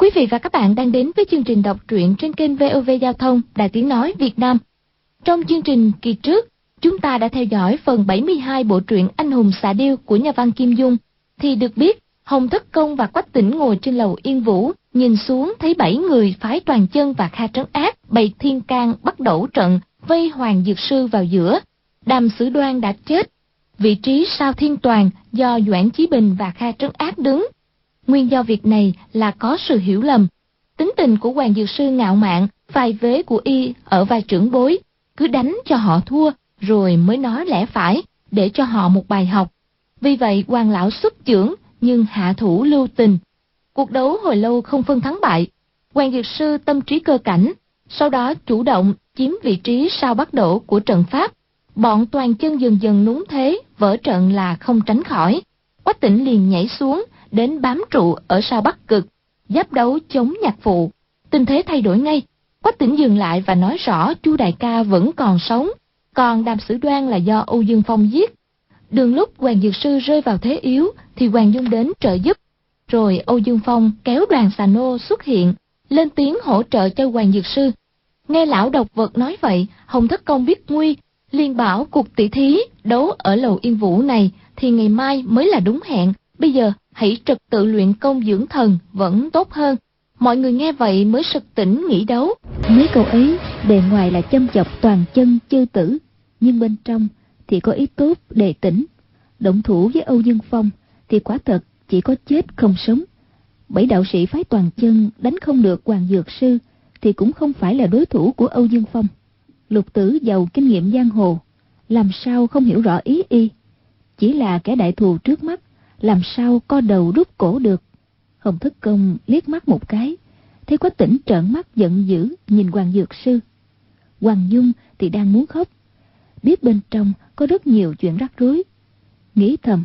Quý vị và các bạn đang đến với chương trình đọc truyện trên kênh VOV Giao thông, Đài Tiếng Nói Việt Nam. Trong chương trình kỳ trước, chúng ta đã theo dõi phần 72 bộ truyện Anh hùng xạ điêu của nhà văn Kim Dung. Thì được biết, Hồng Thất Công và Quách Tĩnh ngồi trên lầu Yên Vũ, nhìn xuống thấy 7 người phái Toàn Chân và Kha Trấn Ác bày thiên can bắt đẩu trận, vây Hoàng Dược Sư vào giữa. Đàm Sử Đoan đã chết. Vị trí sau Thiên Toàn do Doãn Chí Bình và Kha Trấn Ác đứng. Nguyên do việc này là có sự hiểu lầm. Tính tình của Hoàng Dược Sư ngạo mạn, vai vế của y ở vai trưởng bối, cứ đánh cho họ thua rồi mới nói lẽ phải, để cho họ một bài học. Vì vậy Hoàng lão xuất chưởng nhưng hạ thủ lưu tình. Cuộc đấu hồi lâu không phân thắng bại. Hoàng Dược Sư tâm trí cơ cảnh, sau đó chủ động chiếm vị trí sau bắt đổ của trận pháp. Bọn Toàn Chân dần dần núng thế, vỡ trận là không tránh khỏi. Quách Tĩnh liền nhảy xuống, đến bám trụ ở sau Bắc Cực, giáp đấu chống Nhạc Phụ. Tình thế thay đổi ngay. Quách Tĩnh dừng lại và nói rõ Chu đại ca vẫn còn sống, còn Đàm Sử Đoan là do Âu Dương Phong giết. Đường lúc Hoàng Dược Sư rơi vào thế yếu thì Hoàng Dung đến trợ giúp, rồi Âu Dương Phong kéo đoàn xà nô xuất hiện, lên tiếng hỗ trợ cho Hoàng Dược Sư. Nghe lão độc vật nói vậy, Hồng Thất Công biết nguy, liền bảo cuộc tỷ thí đấu ở lầu Yên Vũ này thì ngày mai mới là đúng hẹn. Bây giờ hãy trật tự luyện công dưỡng thần vẫn tốt hơn. Mọi người nghe vậy mới sực tỉnh nghĩ đấu. Mấy câu ấy bề ngoài là châm chọc Toàn Chân chư tử, nhưng bên trong thì có ý tốt đề tỉnh. Động thủ với Âu Dương Phong thì quả thật chỉ có chết không sống. 7 đạo sĩ phái Toàn Chân đánh không được Hoàng Dược Sư thì cũng không phải là đối thủ của Âu Dương Phong. Lục Tử giàu kinh nghiệm giang hồ, làm sao không hiểu rõ ý y. Chỉ là kẻ đại thù trước mắt, làm sao co đầu rút cổ được. Hồng Thất Công liếc mắt một cái, thấy Quách Tĩnh trợn mắt giận dữ nhìn Hoàng Dược Sư. Hoàng Dung thì đang muốn khóc, biết bên trong có rất nhiều chuyện rắc rối, nghĩ thầm: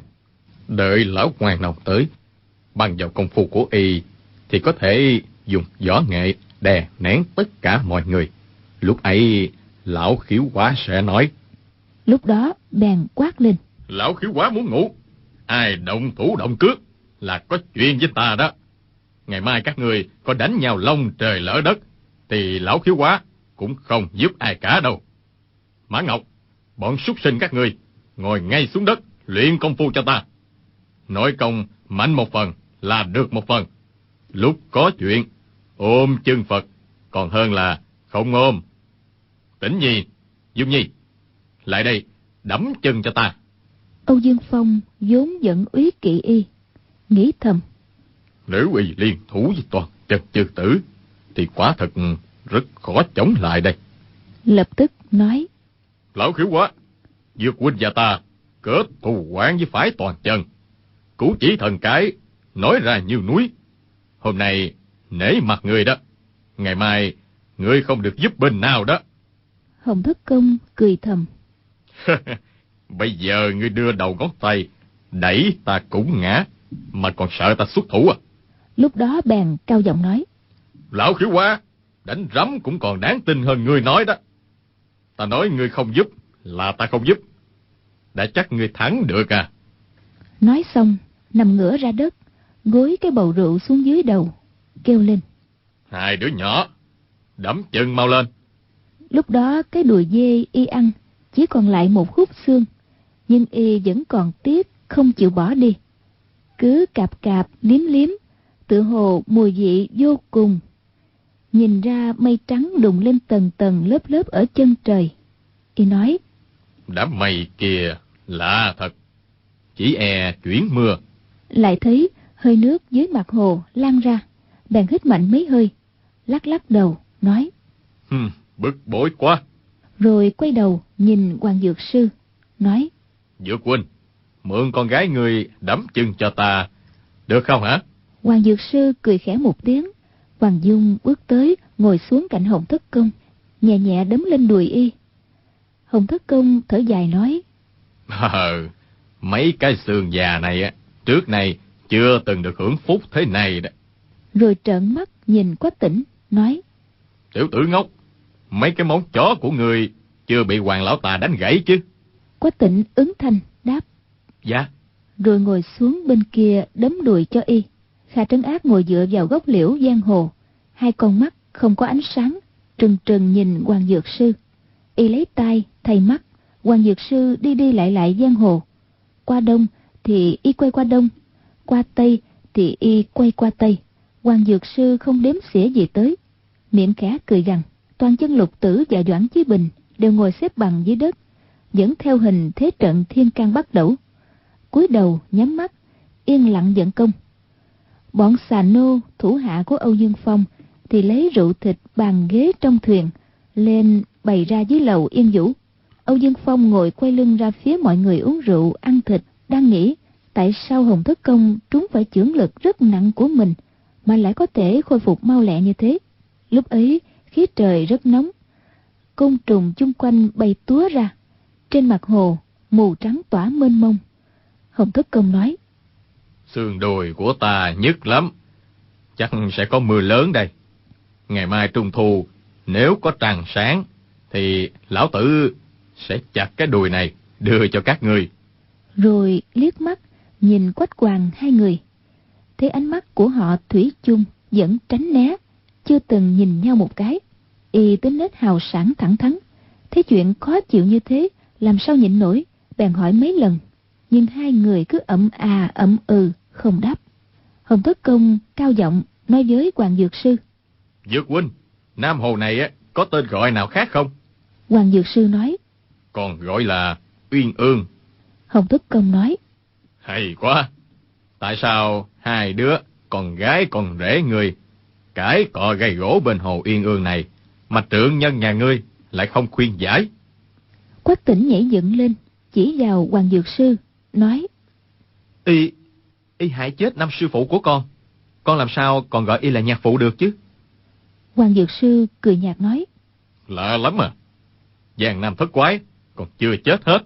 đợi lão Hoàng Nông tới, bằng vào công phu của y thì có thể dùng võ nghệ đè nén tất cả mọi người. Lúc ấy lão Khiếu Quá sẽ nói. Lúc đó bèn quát lên: lão Khiếu Quá muốn ngủ, ai động thủ động cước là có chuyện với ta đó. Ngày mai các người có đánh nhau long trời lỡ đất thì lão Khiếu Quá cũng không giúp ai cả đâu. Mã Ngọc, bọn súc sinh các người ngồi ngay xuống đất luyện công phu cho ta. Nội công mạnh một phần là được một phần. Lúc có chuyện ôm chân Phật còn hơn là không ôm. Tĩnh Nhi, Dung Nhi, lại đây đấm chân cho ta. Âu Dương Phong vốn giận úy kỵ y, nghĩ thầm: nếu y liên thủ với Toàn Chân chư tử thì quả thật rất khó chống lại đây. Lập tức nói: lão Khiếu Quá, Dược huynh và ta kết thù oán với phái Toàn Chân, cũ chỉ thần cái nói ra như núi. Hôm nay nể mặt người đó, ngày mai ngươi không được giúp bên nào đó. Hồng Thất Công cười thầm: bây giờ ngươi đưa đầu ngón tay đẩy ta cũng ngã, mà còn sợ ta xuất thủ à? Lúc đó bèn cao giọng nói: lão Khiếu Quá, đánh rắm cũng còn đáng tin hơn ngươi nói đó. Ta nói ngươi không giúp là ta không giúp, đã chắc ngươi thắng được à? Nói xong nằm ngửa ra đất, gối cái bầu rượu xuống dưới đầu, kêu lên: hai đứa nhỏ, đấm chân mau lên. Lúc đó cái đùi dê y ăn chỉ còn lại một khúc xương, nhưng y vẫn còn tiếc không chịu bỏ đi, cứ cạp cạp liếm liếm, tựa hồ mùi vị vô cùng. Nhìn ra mây trắng đùng lên tầng tầng lớp lớp ở chân trời, y nói: đám mây kia lạ thật, chỉ e chuyển mưa. Lại thấy hơi nước dưới mặt hồ lan ra, bèn hít mạnh mấy hơi, lắc lắc đầu nói: bức bối quá. Rồi quay đầu nhìn Hoàng Dược Sư, nói: Dược huynh, mượn con gái người đấm chân cho ta, được không hả? Hoàng Dược Sư cười khẽ một tiếng. Hoàng Dung bước tới ngồi xuống cạnh Hồng Thất Công, nhẹ nhẹ đấm lên đùi y. Hồng Thất Công thở dài nói: mấy cái xương già này á, trước này chưa từng được hưởng phúc thế này đó. Rồi trợn mắt nhìn Quách Tĩnh, nói: tiểu tử ngốc, mấy cái móng chó của người chưa bị Hoàng lão tà đánh gãy chứ? Quách Tĩnh ứng thanh đáp: dạ. Rồi ngồi xuống bên kia đấm đùi cho y, Kha Trấn Ác ngồi dựa vào gốc liễu giang hồ, hai con mắt không có ánh sáng, trừng trừng nhìn Hoàng Dược Sư. Y lấy tay thay mắt, Hoàng Dược Sư đi đi lại lại giang hồ. Qua đông thì y quay qua đông, qua tây thì y quay qua tây. Hoàng Dược Sư không đếm xỉa gì tới, miệng khẽ cười gằn. Toàn chân Lục Tử và Doãn Chí Bình đều ngồi xếp bằng dưới đất, vẫn theo hình thế trận thiên can bắt đẩu, cúi đầu nhắm mắt, yên lặng vận công. Bọn xà nô thủ hạ của Âu Dương Phong thì lấy rượu thịt bàn ghế trong thuyền lên bày ra dưới lầu Yên Vũ. Âu Dương Phong ngồi quay lưng ra phía mọi người uống rượu ăn thịt, đang nghĩ tại sao Hồng Thất Công trúng phải chưởng lực rất nặng của mình mà lại có thể khôi phục mau lẹ như thế. Lúc ấy khí trời rất nóng, côn trùng chung quanh bay túa ra, trên mặt hồ mù trắng tỏa mênh mông. Hồng Thất Công nói: Xương đùi của ta nhức lắm, chắc sẽ có mưa lớn đây. Ngày mai trung thu, nếu có trăng sáng thì lão tử sẽ chặt cái đùi này đưa cho các ngươi. Rồi liếc mắt nhìn Quách Hoàng hai người, thấy ánh mắt của họ thủy chung vẫn tránh né, chưa từng nhìn nhau một cái. Y tính nết hào sảng thẳng thắn, thấy chuyện khó chịu như thế làm sao nhịn nổi, bèn hỏi mấy lần, nhưng hai người cứ ậm không đáp. Hồng Thất Công cao giọng nói với Hoàng Dược Sư: Dược huynh, Nam Hồ này có tên gọi nào khác không? Hoàng Dược Sư nói: Còn gọi là Uyên Ương. Hồng Thất Công nói: Hay quá, tại sao hai đứa con gái con rể người cãi cọ gây gỗ bên hồ Uyên Ương này mà trượng nhân nhà ngươi lại không khuyên giải? Quách Tỉnh nhảy dựng lên chỉ vào Hoàng Dược Sư nói: Y hại chết năm sư phụ của con làm sao còn gọi y là nhạc phụ được chứ? Hoàng Dược Sư cười nhạt nói: Lạ lắm à, Giang Nam thất quái còn chưa chết hết,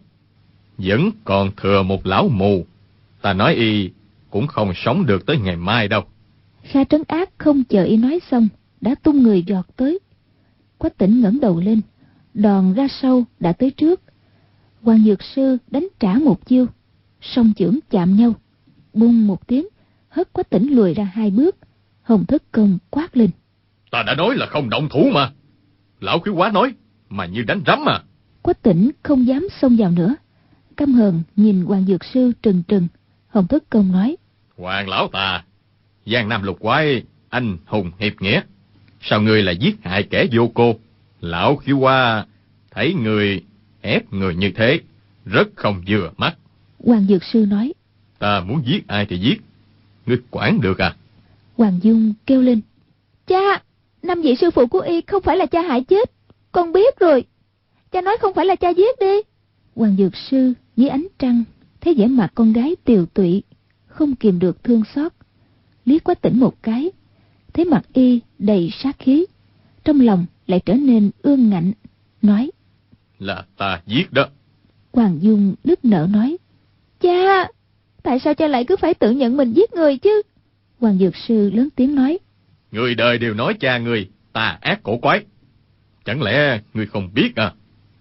vẫn còn thừa một lão mù, ta nói y cũng không sống được tới ngày mai đâu. Kha Trấn Ác không chờ y nói xong đã tung người giọt tới. Quách Tỉnh ngẩng đầu lên, đòn ra sau đã tới trước. Hoàng Dược Sư đánh trả một chiêu, song chưởng chạm nhau, bung một tiếng, hất Quách Tỉnh lùi ra hai bước. Hồng Thất Công quát lên: Ta đã nói là không động thủ mà, lão Khiếu Quá nói mà như đánh rắm à. Quách Tỉnh không dám xông vào nữa, căm hờn nhìn Hoàng Dược Sư trừng trừng. Hồng Thất Công nói: Hoàng lão ta, Giang Nam lục quái anh hùng hiệp nghĩa, sao ngươi lại giết hại kẻ vô cô? Lão Khiếu Quá thấy người ép người như thế rất không vừa mắt. Hoàng Dược Sư nói: Ta muốn giết ai thì giết, ngươi quản được à? Hoàng Dung kêu lên: Cha, năm vị sư phụ của y không phải là cha hại chết, con biết rồi. Cha nói không phải là cha giết đi. Hoàng Dược Sư dưới ánh trăng thấy vẻ mặt con gái tiều tụy, không kìm được thương xót, liếc Quách Tỉnh một cái, thấy mặt y đầy sát khí, trong lòng lại trở nên ương ngạnh, nói: Là ta giết đó. Hoàng Dung nức nở nói: Cha, tại sao cha lại cứ phải tự nhận mình giết người chứ? Hoàng Dược Sư lớn tiếng nói: Người đời đều nói cha ngươi tà ác cổ quái, chẳng lẽ ngươi không biết à?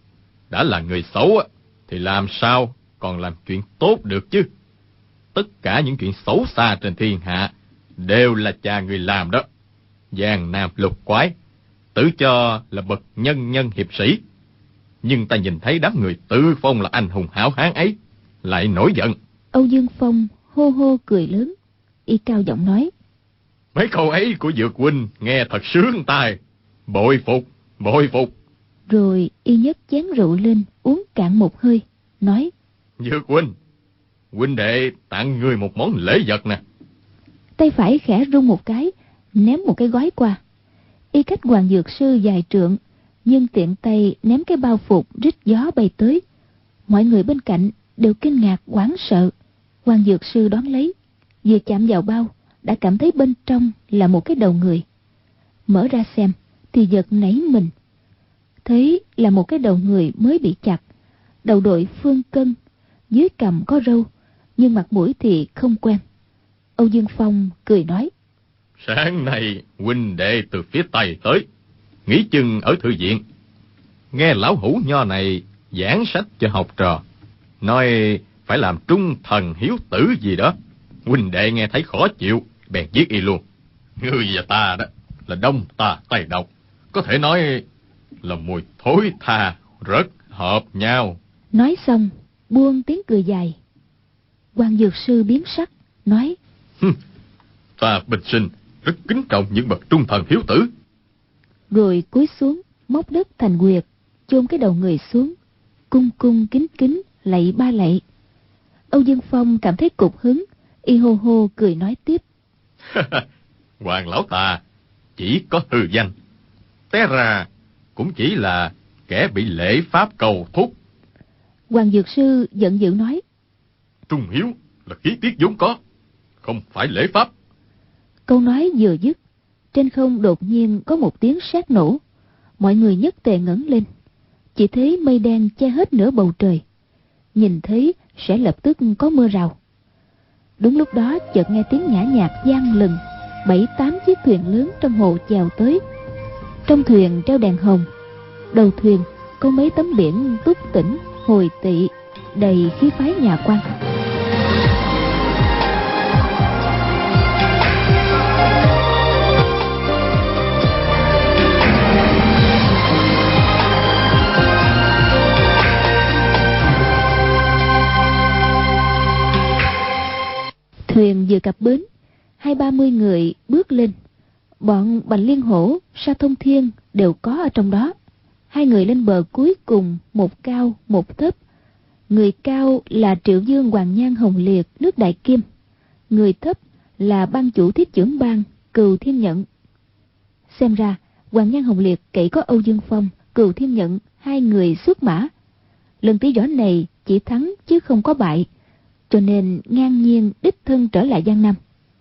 Đã là người xấu thì làm sao còn làm chuyện tốt được chứ? Tất cả những chuyện xấu xa trên thiên hạ đều là cha ngươi làm đó. Giang Nam lục quái tự cho là bậc nhân nhân hiệp sĩ, nhưng ta nhìn thấy đám người tự phong là anh hùng hảo hán ấy lại nổi giận. Âu Dương Phong hô hô cười lớn, y cao giọng nói: Mấy câu ấy của Dược huynh nghe thật sướng tai, bội phục, bội phục. Rồi y nhấc chén rượu lên uống cạn một hơi, nói: Dược huynh, huynh đệ tặng ngươi một món lễ vật nè. Tay phải khẽ rung một cái, ném một cái gói qua. Y cách Hoàng Dược Sư vài trượng, nhưng tiện tay ném cái bao phục rít gió bay tới. Mọi người bên cạnh đều kinh ngạc hoảng sợ. Hoàng Dược Sư đón lấy, vừa chạm vào bao đã cảm thấy bên trong là một cái đầu người. Mở ra xem thì giật nảy mình, thấy là một cái đầu người mới bị chặt, đầu đội phương cân, dưới cằm có râu, nhưng mặt mũi thì không quen. Âu Dương Phong cười nói: Sáng nay huynh đệ từ phía Tây tới, nghỉ chừng ở thư viện, nghe lão hữu nho này giảng sách cho học trò, nói phải làm trung thần hiếu tử gì đó. Huynh đệ nghe thấy khó chịu, bèn giết y luôn. Ngươi và ta đó là đông ta tây độc, có thể nói là mùi thối tha rất hợp nhau. Nói xong, buông tiếng cười dài. Quan Dược Sư biến sắc, nói: Ta bình sinh rất kính trọng những bậc trung thần hiếu tử. Rồi cúi xuống, móc đất thành quyệt, chôn cái đầu người xuống, cung cung kính kính lạy ba lạy. Âu Dương Phong cảm thấy cục hứng, y hô hô cười nói tiếp: Hoàng lão ta chỉ có hư danh, té ra cũng chỉ là kẻ bị lễ pháp cầu thúc. Hoàng Dược Sư giận dữ nói: Trung hiếu là khí tiết vốn có, không phải lễ pháp. Câu nói vừa dứt, trên không đột nhiên có một tiếng sét nổ. Mọi người nhất tề ngẩng lên, chỉ thấy mây đen che hết nửa bầu trời, nhìn thấy sẽ lập tức có mưa rào. Đúng lúc đó chợt nghe tiếng nhã nhạc vang lừng, 7-8 chiếc thuyền lớn trong hồ chèo tới. Trong thuyền treo đèn hồng, đầu thuyền có mấy tấm biển túc tỉnh, hồi tị, đầy khí phái nhà quan. Thuyền vừa cập bến, 20-30 người bước lên. Bọn Bành Liên Hổ, Sa Thông Thiên đều có ở trong đó. Hai người lên bờ cuối cùng, một cao một thấp. Người cao là Triệu Dương Hoàng Nhan Hồng Liệt nước Đại Kim, người thấp là ban chủ thiết chưởng bang Cừu Thiên Nhận. Xem ra Hoàng Nhan Hồng Liệt kể có Âu Dương Phong, Cừu Thiên Nhận hai người xuất mã. Lần tỷ võ này chỉ thắng chứ không có bại, cho nên ngang nhiên đích thân trở lại Giang Nam.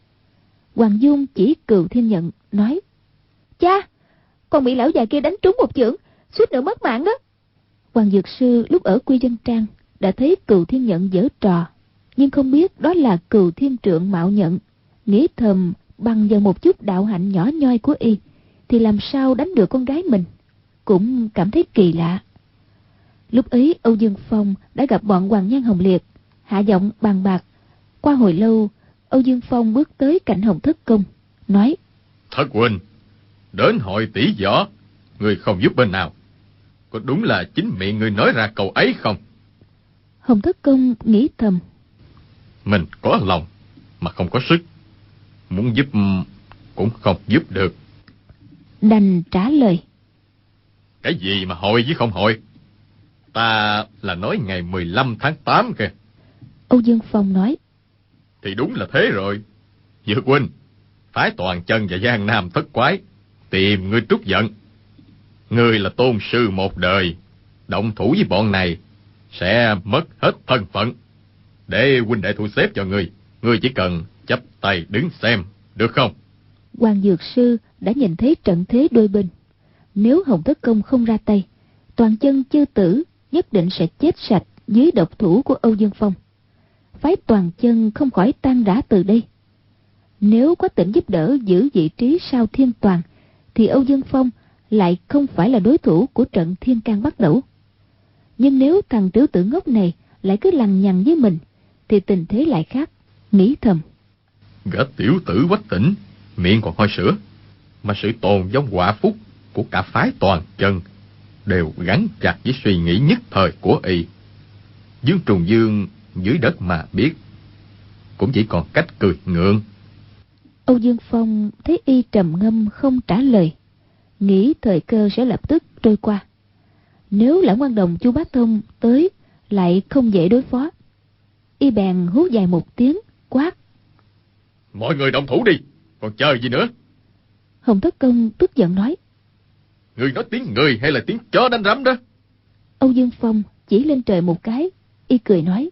Hoàng Dung chỉ Cừu Thiên Nhận nói: Cha, con bị lão già kia đánh trúng một chưởng, suýt nữa mất mạng đó. Hoàng Dược Sư lúc ở Quy Vân Trang đã thấy Cừu Thiên Nhận giở trò, nhưng không biết đó là Cừu Thiên Trượng mạo nhận, nghĩ thầm bằng vào một chút đạo hạnh nhỏ nhoi của y thì làm sao đánh được con gái mình, cũng cảm thấy kỳ lạ. Lúc ấy Âu Dương Phong đã gặp bọn Hoàng Nhan Hồng Liệt, hạ giọng bàn bạc. Qua hồi lâu, Âu Dương Phong bước tới cạnh Hồng Thất Công, nói: Thất huynh, đến hội tỷ võ, người không giúp bên nào, có đúng là chính miệng người nói ra câu ấy không? Hồng Thất Công nghĩ thầm: Mình có lòng mà không có sức, muốn giúp cũng không giúp được. Đành trả lời: Cái gì mà hội với không hội? Ta là nói ngày 15 tháng 8 kìa. Âu Dương Phong nói: Thì đúng là thế rồi. Dược huynh, phái Toàn Chân và Giang Nam Thất Quái tìm ngươi trút giận. Ngươi là tôn sư một đời, động thủ với bọn này sẽ mất hết thân phận. Để huynh đệ thu xếp cho ngươi, ngươi chỉ cần chắp tay đứng xem, được không? Hoàng Dược Sư đã nhìn thấy trận thế đôi bên. Nếu Hồng Thất Công không ra tay, Toàn Chân chư tử nhất định sẽ chết sạch dưới độc thủ của Âu Dương Phong. Phái Toàn Chân không khỏi tan rã từ đây. Nếu có Tĩnh giúp đỡ giữ vị trí sau Thiên Toàn, thì Âu Dương Phong lại không phải là đối thủ của trận Thiên Can Bắt Đẩu. Nhưng nếu thằng tiểu tử ngốc này lại cứ lằng nhằng với mình, thì tình thế lại khác. Nghĩ thầm: Gã tiểu tử Quách Tĩnh miệng còn hôi sữa, mà sự tồn vong họa phúc của cả phái Toàn Chân đều gắn chặt với suy nghĩ nhất thời của y. Dương Trùng Dương dưới đất mà biết, cũng chỉ còn cách cười ngượng. Âu Dương Phong thấy y trầm ngâm không trả lời, nghĩ thời cơ sẽ lập tức trôi qua. Nếu Lãng Quan Đồng Chu Bá Thông tới lại không dễ đối phó. Y bèn hú dài một tiếng, quát: Mọi người động thủ đi, còn chờ gì nữa? Hồng Thất Công tức giận nói: Người nói tiếng người hay là tiếng chó đánh rắm đó? Âu Dương Phong chỉ lên trời một cái, y cười nói: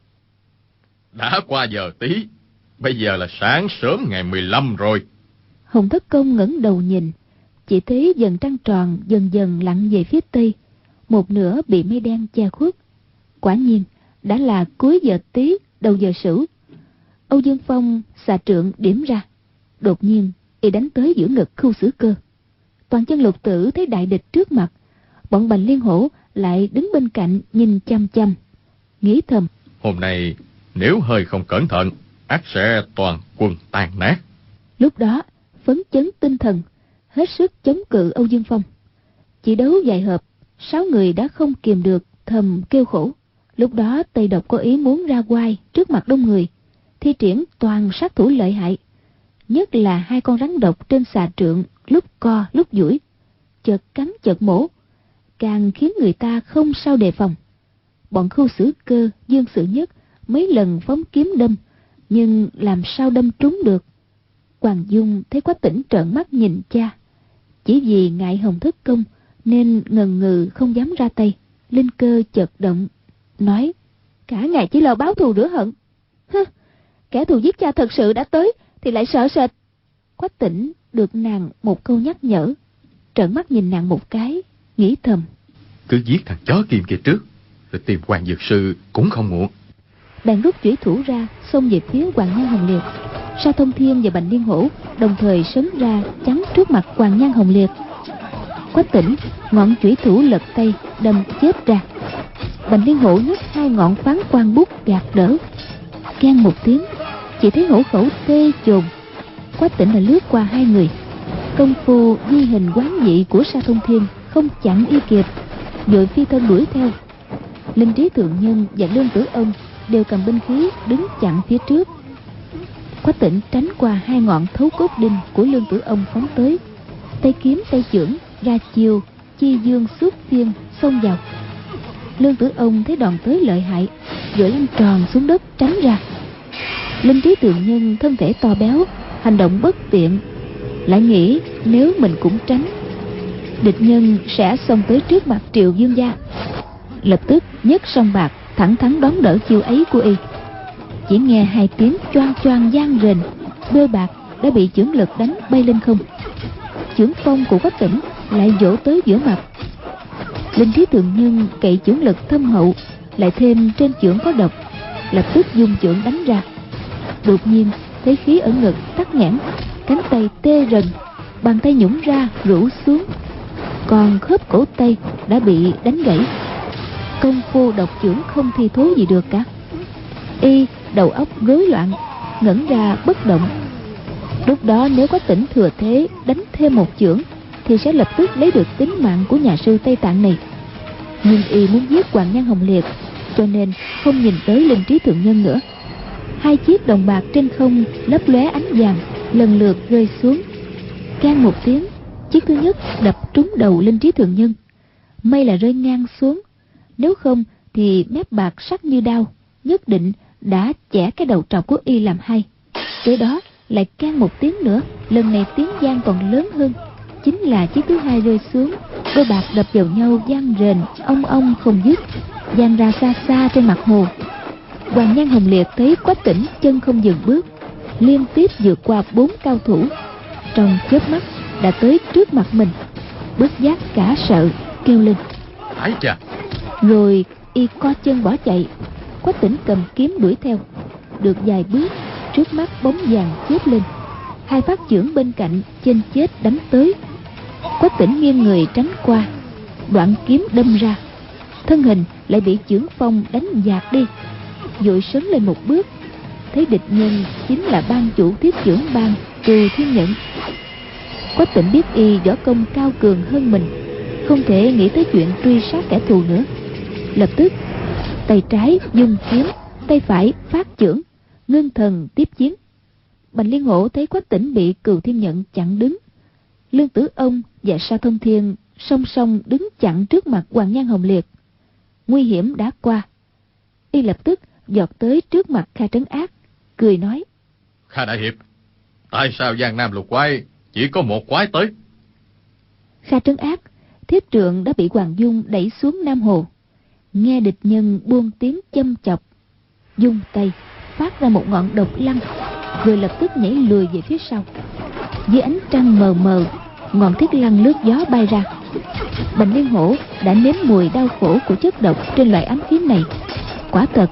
Đã qua giờ tí, bây giờ là sáng sớm ngày 15 rồi. Hồng Thất Công ngẩng đầu nhìn, chỉ thấy dần trăng tròn dần dần lặn về phía tây, một nửa bị mây đen che khuất. Quả nhiên đã là cuối giờ tí đầu giờ sửu. Âu Dương Phong xà trượng điểm ra, đột nhiên y đánh tới giữa ngực Khưu Xử Cơ. Toàn Chân lục tử thấy đại địch trước mặt, bọn Bành Liên Hổ lại đứng bên cạnh nhìn chăm chăm, nghĩ thầm: Hôm nay nếu hơi không cẩn thận, ắt sẽ toàn quân tan nát. Lúc đó phấn chấn tinh thần, hết sức chống cự Âu Dương Phong. Chỉ đấu vài hợp, 6 người đã không kìm được, thầm kêu khổ. Lúc đó Tây Độc có ý muốn ra oai trước mặt đông người, thi triển toàn sát thủ lợi hại, nhất là 2 con rắn độc trên xà trượng, lúc co lúc duỗi, chợt cắn chợt mổ, càng khiến người ta không sao đề phòng. Bọn Khưu Sử Cơ, Dương Sự Nhất mấy lần phóng kiếm đâm, nhưng làm sao đâm trúng được. Hoàng Dung thấy Quách Tĩnh trợn mắt nhìn cha, chỉ vì ngại Hồng thất công nên ngần ngừ không dám ra tay. Linh Cơ chợt động, nói: cả ngày chỉ lo báo thù rửa hận. Kẻ thù giết cha thật sự đã tới thì lại sợ sệt. Quách Tĩnh được nàng một câu nhắc nhở, trợn mắt nhìn nàng một cái, nghĩ thầm: cứ giết thằng chó Kim kia trước, rồi tìm Hoàng Dược Sư cũng không muộn. Bèn rút chủy thủ ra, xông về phía Hoàng Nhan Hồng Liệt. Sa Thông Thiên và Bành Liên Hổ đồng thời sấn ra chắn trước mặt Hoàng Nhan Hồng Liệt. Quách Tĩnh ngọn chủy thủ lật tay đâm chết ra. Bành Liên Hổ nhấc 2 ngọn phán quan bút gạt đỡ. Keng một tiếng, chỉ thấy hổ khẩu tê chồn. Quách Tĩnh đã lướt qua 2 người. Công phu di hình quán dị của Sa Thông Thiên không chặn y kịp, vội phi thân đuổi theo. Linh Trí Thượng Nhân và Lương Tử Ông đều cầm binh khí đứng chặn phía trước. Quách Tĩnh tránh qua 2 ngọn thấu cốt đinh của Lương Tử Ông phóng tới, tay kiếm tay chưởng ra chiêu chi dương xuất phiên xông vào. Lương Tử Ông thấy đòn tới lợi hại, vội lăn tròn xuống đất tránh ra. Linh Trí Thượng Nhân thân thể to béo, hành động bất tiện, lại nghĩ nếu mình cũng tránh, địch nhân sẽ xông tới trước mặt Triệu Dương gia. Lập tức nhấc song bạc thẳng thắn đón đỡ chiêu ấy của y. Chỉ nghe 2 tiếng choang choang vang rền, đôi bạc đã bị chưởng lực đánh bay lên không. Chưởng phong của Quách Tĩnh lại vỗ tới giữa mặt. Linh Trí Thượng Nhân cậy chưởng lực thâm hậu, lại thêm trên chưởng có độc, lập tức dùng chưởng đánh ra. Đột nhiên thấy khí ở ngực tắc nghẽn, cánh tay tê rần, bàn tay nhũng ra rũ xuống, còn khớp cổ tay đã bị đánh gãy. Công phu độc chưởng không thi thố gì được cả. Y đầu óc rối loạn, ngẩn ra bất động. Lúc đó nếu Quách Tĩnh thừa thế đánh thêm một chưởng thì sẽ lập tức lấy được tính mạng của nhà sư Tây Tạng này. Nhưng y muốn giết Hoàng Nhan Hồng Liệt, cho nên không nhìn tới Linh Trí Thượng Nhân nữa. 2 chiếc đồng bạc trên không lấp lóe ánh vàng lần lượt rơi xuống. Keng một tiếng, chiếc thứ nhất đập trúng đầu Linh Trí Thượng Nhân. May là rơi ngang xuống, nếu không thì mép bạc sắc như đao, nhất định đã chẻ cái đầu trọc của y làm 2. Kế đó lại keng một tiếng nữa, lần này tiếng vang còn lớn hơn, chính là chiếc thứ 2 rơi xuống. Đôi bạc đập vào nhau vang rền ong ong không dứt, vang ra xa xa trên mặt hồ. Hoàng Nhan Hồng Liệt thấy Quách Tĩnh chân không dừng bước, liên tiếp vượt qua 4 cao thủ, trong chớp mắt đã tới trước mặt mình, bất giác cả sợ kêu lên: Ái chà! Rồi y co chân bỏ chạy. Quách Tĩnh cầm kiếm đuổi theo. Được vài bước, trước mắt bóng vàng chớp lên, 2 phát chưởng bên cạnh chênh chết đánh tới. Quách Tĩnh nghiêng người tránh qua, đoạn kiếm đâm ra, thân hình lại bị chưởng phong đánh dạt đi, vội sấn lên một bước, thấy địch nhân chính là ban chủ thiết chưởng bang Cừu Thiên Nhẫn. Quách Tĩnh biết y võ công cao cường hơn mình, không thể nghĩ tới chuyện truy sát kẻ thù nữa. Lập tức tay trái dùng kiếm, tay phải phát chưởng, ngưng thần tiếp chiến. Bành Liên Hổ thấy Quách Tĩnh bị Cừu Thiên Nhẫn chặn đứng, Lương Tử Ông và Sa Thông Thiên song song đứng chặn trước mặt Hoàng Nhan Hồng Liệt. Nguy hiểm đã qua, y lập tức vọt tới trước mặt Kha Trấn Ác, cười nói: Kha đại hiệp, tại sao Giang Nam lục quái chỉ có một quái tới? Kha Trấn Ác thiết trượng đã bị Hoàng Dung đẩy xuống Nam Hồ, nghe địch nhân buông tiếng châm chọc, dung tay phát ra một ngọn độc lăng, rồi lập tức nhảy lùi về phía sau. Dưới ánh trăng mờ mờ, ngọn thiết lăng lướt gió bay ra. Bành Liên Hổ đã nếm mùi đau khổ của chất độc trên loại ám khí này, quả thật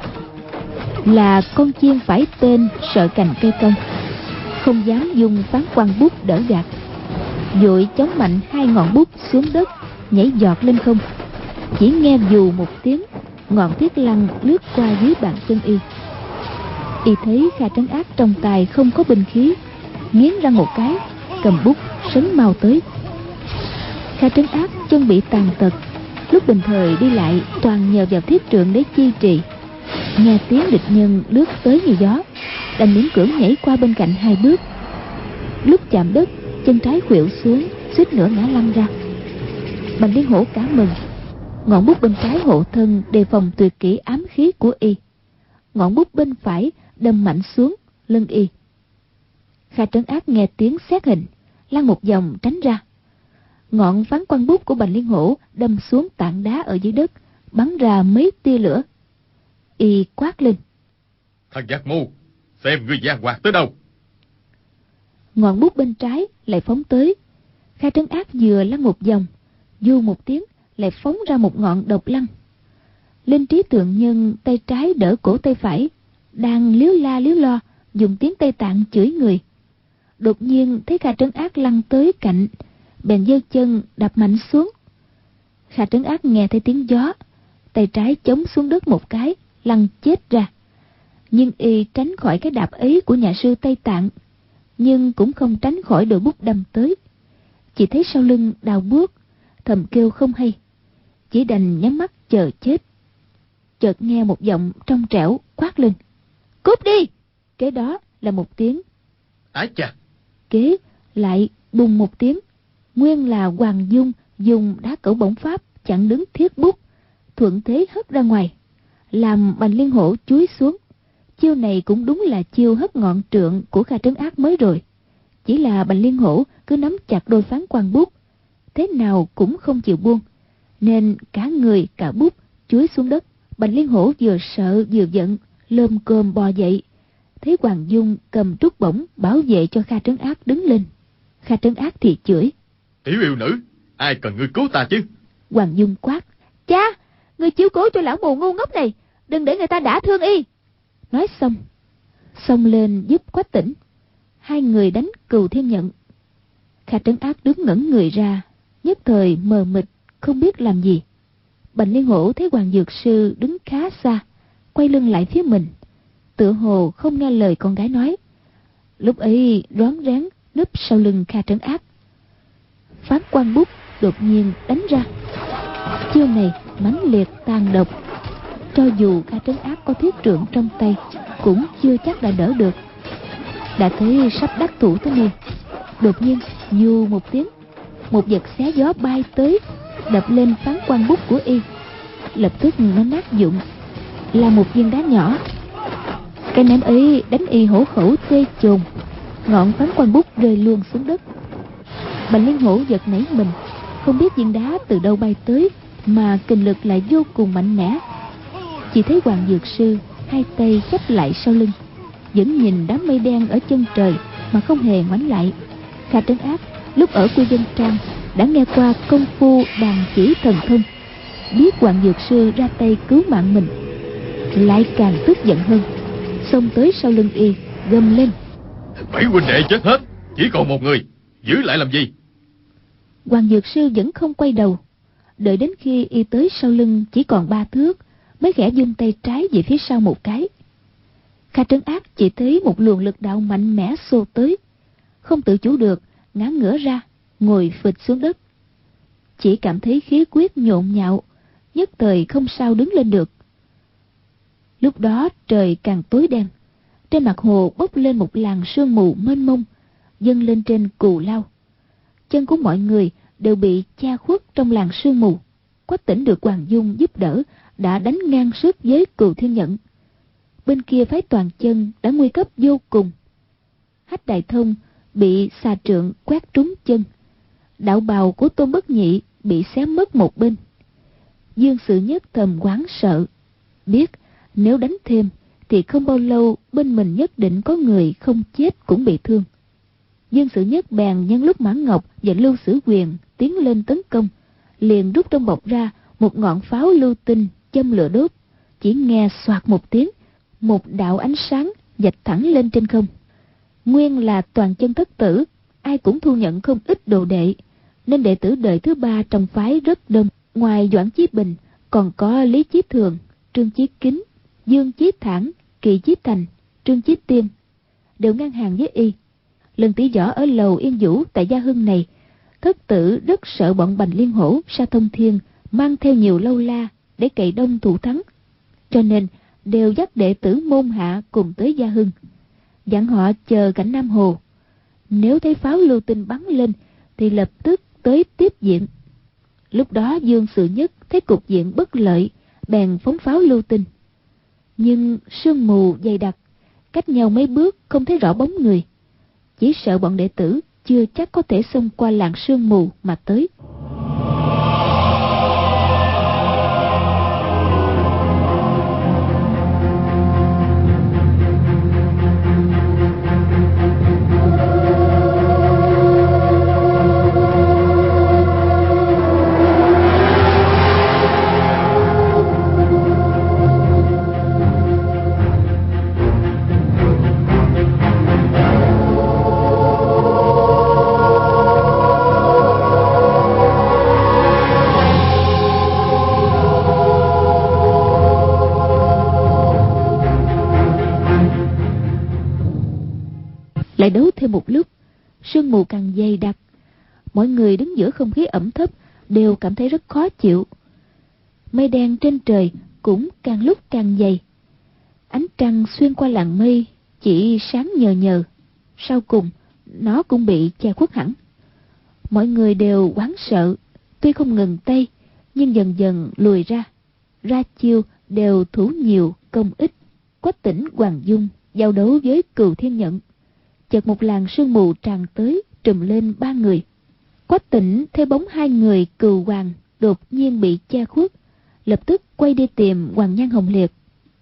là con chiên phải tên sợ cành cây cong, không dám dùng phán quan bút đỡ gạt, vội chống mạnh 2 ngọn bút xuống đất, nhảy giọt lên không. Chỉ nghe dù một tiếng, ngọn thiết lăng lướt qua dưới bàn chân y. Y thấy Kha Trấn Ác trong tay không có binh khí, nghiến răng một cái, cầm bút sấn mau tới. Kha Trấn Ác chân bị tàn tật, lúc bình thời đi lại toàn nhờ vào thiết trượng để chi trì. Nghe tiếng địch nhân lướt tới như gió, đành miễn cưỡng nhảy qua bên cạnh 2 bước. Lúc chạm đất, chân trái khuỵu xuống, suýt nữa ngã lăn ra. Bành Liên Hổ cả mừng, ngọn bút bên trái hộ thân đề phòng tuyệt kỹ ám khí của y, ngọn bút bên phải đâm mạnh xuống lưng y. Kha Trấn Ác nghe tiếng xét hình, lăn một vòng tránh ra. Ngọn phán quan bút của Bành Liên Hổ đâm xuống tảng đá ở dưới đất, bắn ra mấy tia lửa. Y quát lên: Thằng giặc mù, xem ngươi giang hoạt tới đâu. Ngọn bút bên trái lại phóng tới. Kha Trấn Ác vừa lăn một vòng, du một tiếng lại phóng ra một ngọn độc lăng. Linh Trí Tượng Nhân tay trái đỡ cổ tay phải, đang líu la líu lo dùng tiếng Tây Tạng chửi người. Đột nhiên thấy Kha Trấn Ác lăn tới cạnh, bèn giơ chân đạp mạnh xuống. Kha Trấn Ác nghe thấy tiếng gió, tay trái chống xuống đất một cái, lăn chết ra. Nhưng y tránh khỏi cái đạp ấy của nhà sư Tây Tạng, nhưng cũng không tránh khỏi đôi bút đâm tới. Chỉ thấy sau lưng đau buốt, thầm kêu không hay, chỉ đành nhắm mắt chờ chết. Chợt nghe một giọng trong trẻo quát lên: Cút đi! Kế đó là một tiếng. Ái chà! Kế lại bùng một tiếng. Nguyên là Hoàng Dung dùng đá cẩu bổng pháp chặn đứng thiết bút, thuận thế hất ra ngoài, làm Bành Liên Hổ chúi xuống. Chiêu này cũng đúng là chiêu hất ngọn trượng của Kha Trấn Ác mới rồi. Chỉ là Bành Liên Hổ cứ nắm chặt đôi phán quan bút, thế nào cũng không chịu buông, nên cả người cả bút chúi xuống đất. Bành Liên Hổ vừa sợ vừa giận, lơm cơm bò dậy, thấy Hoàng Dung cầm trúc bổng bảo vệ cho Kha Trấn Ác đứng lên. Kha Trấn Ác thì chửi: Tiểu yêu nữ, ai cần ngươi cứu ta chứ? Hoàng Dung quát: Cha, ngươi chiếu cố cho lão mù ngu ngốc này, đừng để người ta đả thương y. Nói xong, xông lên giúp Quách Tỉnh. 2 người đánh Cừu Thiên Nhận. Kha Trấn Ác đứng ngẩn người ra, nhất thời mờ mịt không biết làm gì. Bành Liên Hổ thấy Hoàng Dược Sư đứng khá xa, quay lưng lại phía mình, tựa hồ không nghe lời con gái nói. Lúc ấy rón rén núp sau lưng Kha Trấn Ác. Phán quan bút đột nhiên đánh ra. Chiêu này mãnh liệt tàn độc, cho dù Kha Trấn Ác có thiết trượng trong tay cũng chưa chắc đã đỡ được. Đã thấy sắp đắc thủ tới nơi, đột nhiên dù một tiếng, một vật xé gió bay tới, đập lên phán quan bút của y. Lập tức nó nát vụn, là một viên đá nhỏ. Cái ném ấy đánh y hổ khẩu tê chồn, ngọn phán quan bút rơi luôn xuống đất. Bành Liên Hổ giật nảy mình, không biết viên đá từ đâu bay tới mà kình lực lại vô cùng mạnh mẽ. Chỉ thấy Hoàng Dược Sư 2 tay chắp lại sau lưng, vẫn nhìn đám mây đen ở chân trời mà không hề ngoảnh lại. Kha Trấn Ác lúc ở Quy Vân Trang đã nghe qua công phu đàn chỉ thần thông, biết Hoàng Dược Sư ra tay cứu mạng mình, lại càng tức giận hơn, xông tới sau lưng y gầm lên: 7 huynh đệ chết hết, chỉ còn một người, giữ lại làm gì? Hoàng Dược Sư vẫn không quay đầu, đợi đến khi y tới sau lưng chỉ còn 3 thước mới khẽ vung tay trái về phía sau một cái. Kha Trấn Ác chỉ thấy một luồng lực đạo mạnh mẽ xô tới, không tự chủ được ngã ngửa ra, ngồi phịch xuống đất. Chỉ cảm thấy khí huyết nhộn nhạo, nhất thời không sao đứng lên được. Lúc đó trời càng tối đen, trên mặt hồ bốc lên một làn sương mù mênh mông, dâng lên trên Cù Lao. Chân của mọi người đều bị che khuất trong làn sương mù. Quách Tỉnh được Hoàng Dung giúp đỡ đã đánh ngang sức với Cừu Thiên Nhận. Bên kia phái Toàn Chân đã nguy cấp vô cùng. Hách Đại Thông bị xà trượng quét trúng chân, đạo bào của Tôn Bất Nhị bị xé mất một bên. Dương Sự Nhất thầm hoảng sợ, biết nếu đánh thêm thì không bao lâu bên mình nhất định có người không chết cũng bị thương. Dương Sự Nhất bèn nhân lúc Mãn Ngọc và Lưu Sử Quyền tiến lên tấn công, liền rút trong bọc ra một ngọn pháo lưu tinh châm lửa đốt. Chỉ nghe xoạt một tiếng, một đạo ánh sáng vạch thẳng lên trên không. Nguyên là Toàn Chân thất tử, ai cũng thu nhận không ít đồ đệ, nên đệ tử đời thứ 3 trong phái rất đông. Ngoài Doãn Chí Bình còn có Lý Chí Thường, Trương Chí Kính, Dương Chí Thản, Kỳ Chí Thành, Trương Chí Tiêm đều ngang hàng với y. Lần tỷ võ ở lầu Yên Vũ tại Gia Hưng này, thất tử rất sợ bọn Bành Liên Hổ, Sa Thông Thiên mang theo nhiều lâu la để cậy đông thủ thắng, cho nên đều dắt đệ tử môn hạ cùng tới Gia Hưng, dặn họ chờ cảnh Nam Hồ. Nếu thấy pháo lưu tinh bắn lên thì lập tức tới tiếp diện. Lúc đó Dương Sự Nhất thấy cục diện bất lợi, bèn phóng pháo lưu tinh. Nhưng sương mù dày đặc, cách nhau mấy bước không thấy rõ bóng người, chỉ sợ bọn đệ tử chưa chắc có thể xông qua làn sương mù mà tới. Lại đấu thêm một lúc, sương mù càng dày đặc, mọi người đứng giữa không khí ẩm thấp đều cảm thấy rất khó chịu. Mây đen trên trời cũng càng lúc càng dày, ánh trăng xuyên qua làn mây chỉ sáng nhờ nhờ, sau cùng nó cũng bị che khuất hẳn. Mọi người đều hoảng sợ, tuy không ngừng tay nhưng dần dần lùi ra chiêu đều thủ nhiều công ít. Quách Tĩnh, Hoàng Dung giao đấu với Cừu Thiên Nhận. Chợt một làn sương mù tràn tới, trùm lên ba người. Quách Tĩnh thấy bóng hai người Cừu Hoàng đột nhiên bị che khuất, lập tức quay đi tìm Hoàng Nhan Hồng Liệt.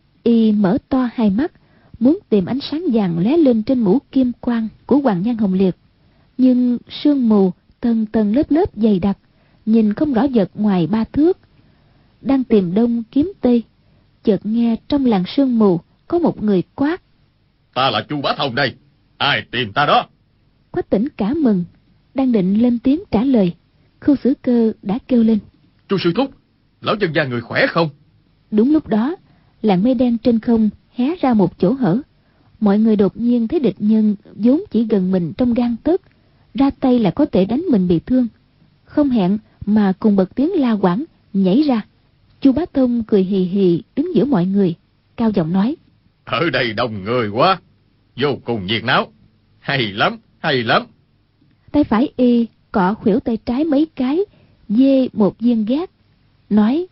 Y mở to hai mắt, muốn tìm ánh sáng vàng lóe lên trên mũ kim quang của Hoàng Nhan Hồng Liệt, nhưng sương mù tầng tầng lớp lớp dày đặc, nhìn không rõ vật ngoài 3 thước. Đang tìm đông kiếm tây, chợt nghe trong làn sương mù có một người quát: Ta là Chu Bá Thông đây, ai tìm ta đó? Quách Tĩnh cả mừng, đang định lên tiếng trả lời, Khưu Xử Cơ đã kêu lên: Chu sư thúc, lão nhân gia người khỏe không? Đúng lúc đó, làn mây đen trên không hé ra một chỗ hở. Mọi người đột nhiên thấy địch nhân vốn chỉ gần mình trong gang tấc, ra tay là có thể đánh mình bị thương. Không hẹn mà cùng bật tiếng la quảng nhảy ra. Chu Bá Thông cười hì hì đứng giữa mọi người, cao giọng nói: Ở đây đông người quá, vô cùng nhiệt náo, hay lắm, hay lắm. Tay phải y cọ khuỷu tay trái mấy cái, dê một viên gác, nói: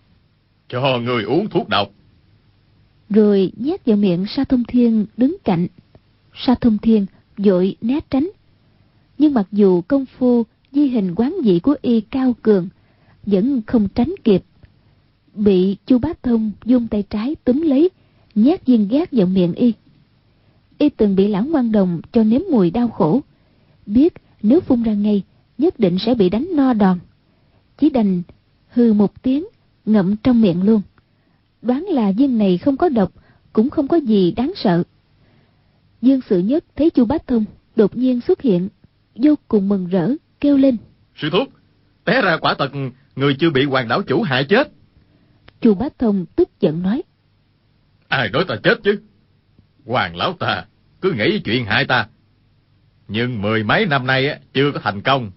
Cho người uống thuốc độc. Rồi nhét vào miệng Sa Thông Thiên đứng cạnh. Sa Thông Thiên vội né tránh, nhưng mặc dù công phu di hình quán dị của y cao cường, vẫn không tránh kịp, bị Chu Bá Thông vung tay trái túm lấy, nhét viên gác vào miệng y. Y từng bị lão ngoan đồng cho nếm mùi đau khổ, biết nếu phun ra ngay nhất định sẽ bị đánh no đòn, chỉ đành hừ một tiếng ngậm trong miệng luôn. Đoán là viên này không có độc, cũng không có gì đáng sợ. Dương Sự Nhất thấy Chu Bá Thông đột nhiên xuất hiện, vô cùng mừng rỡ, kêu lên: Sư thúc, té ra quả thật người chưa bị Hoàng đảo chủ hại chết. Chu Bá Thông tức giận nói: Ai nói ta chết chứ? Hoàng lão ta cứ nghĩ chuyện hại ta, nhưng 10 mấy năm nay chưa có thành công.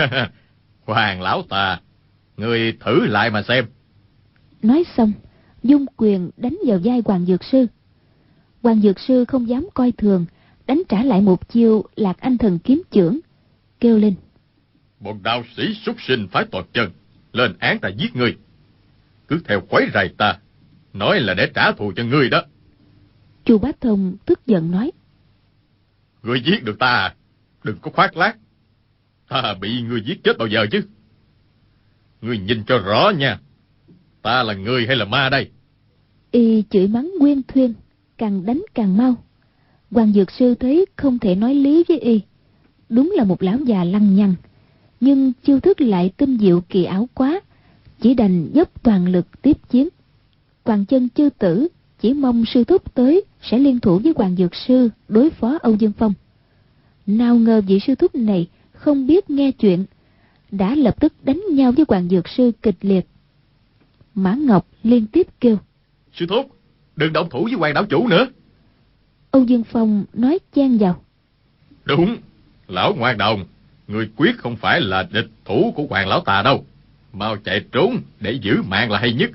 Hoàng lão ta, người thử lại mà xem. Nói xong, dung quyền đánh vào vai Hoàng Dược Sư. Hoàng Dược Sư không dám coi thường, đánh trả lại một chiêu Lạc Anh Thần kiếm chưởng, kêu lên: Bọn đạo sĩ súc sinh phái toàn chân, lên án ta giết ngươi, cứ theo quấy rầy ta, nói là để trả thù cho ngươi đó. Chu Bá Thông tức giận nói: Ngươi giết được ta à? Đừng có khoác lác. Ta bị ngươi giết chết bao giờ chứ? Ngươi nhìn cho rõ nha, ta là người hay là ma đây? Y chửi mắng nguyên thuyên, càng đánh càng mau. Hoàng Dược Sư thấy không thể nói lý với y, đúng là một lão già lăng nhăng, nhưng chiêu thức lại tinh diệu kỳ ảo quá, chỉ đành dốc toàn lực tiếp chiến. Hoàng Chân Chư Tử chỉ mong sư thúc tới sẽ liên thủ với Hoàng Dược Sư đối phó Âu Dương Phong. Nào ngờ vị sư thúc này không biết nghe chuyện, đã lập tức đánh nhau với Hoàng Dược Sư kịch liệt. Mã Ngọc liên tiếp kêu: Sư thúc, đừng động thủ với Hoàng đảo chủ nữa. Âu Dương Phong nói chen vào: Đúng, Lão ngoan đồng, người quyết không phải là địch thủ của Hoàng lão ta đâu. Mau chạy trốn để giữ mạng là hay nhất.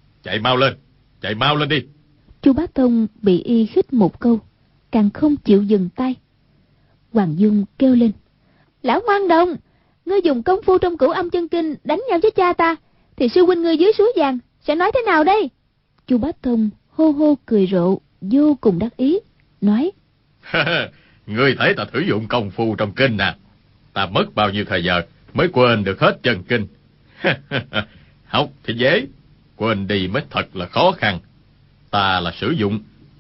Chạy mau lên đi. Chu Bá Thông bị y khích một câu, càng không chịu dừng tay. Hoàng Dung kêu lên: Lão ngoan đồng, ngươi dùng công phu trong Cửu Âm Chân Kinh đánh nhau với cha ta, thì sư huynh ngươi dưới suối vàng sẽ nói thế nào đây? Chu Bá Thông hô hô cười rộ, vô cùng đắc ý, nói: Ngươi thấy ta sử dụng công phu trong kinh nè, ta mất bao nhiêu thời giờ mới quên được hết chân kinh. Học thì dễ, quên đi mới thật là khó khăn. Ta là sử dụng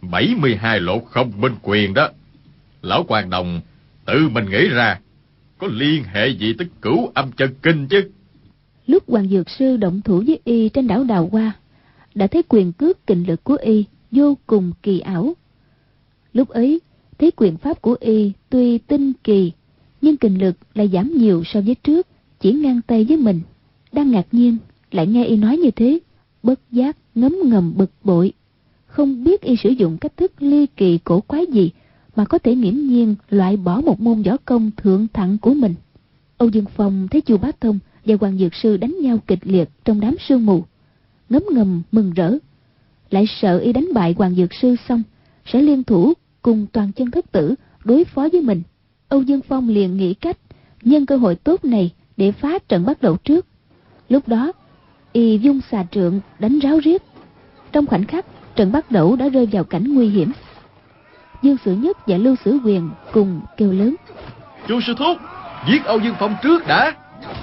72 lộ không minh quyền đó. Lão Quan Đồng tự mình nghĩ ra, có liên hệ gì tới Cửu Âm Chân Kinh chứ? Lúc Hoàng Dược Sư động thủ với y trên đảo Đào Hoa, đã thấy quyền cước kình lực của y vô cùng kỳ ảo. Lúc ấy thấy quyền pháp của y tuy tinh kỳ, nhưng kình lực lại giảm nhiều so với trước, chỉ ngang tay với mình. Đang ngạc nhiên lại nghe y nói như thế, bất giác ngấm ngầm bực bội, không biết y sử dụng cách thức ly kỳ cổ quái gì mà có thể nghiễm nhiên loại bỏ một môn võ công thượng thặng của mình. Âu Dương Phong thấy Chu Bá Thông và Hoàng Dược Sư đánh nhau kịch liệt trong đám sương mù, ngấm ngầm mừng rỡ, lại sợ y đánh bại Hoàng Dược Sư xong sẽ liên thủ cùng Toàn Chân Thất Tử đối phó với mình. Âu Dương Phong liền nghĩ cách nhân cơ hội tốt này để phá trận bắt đầu trước. Lúc đó y vung xà trượng đánh ráo riết, trong khoảnh khắc trận bắt đầu đã rơi vào cảnh nguy hiểm. Dương Sử Nhất và Lưu Sử Quyền cùng kêu lớn: Chu sư thúc, giết Âu Dương Phong trước đã.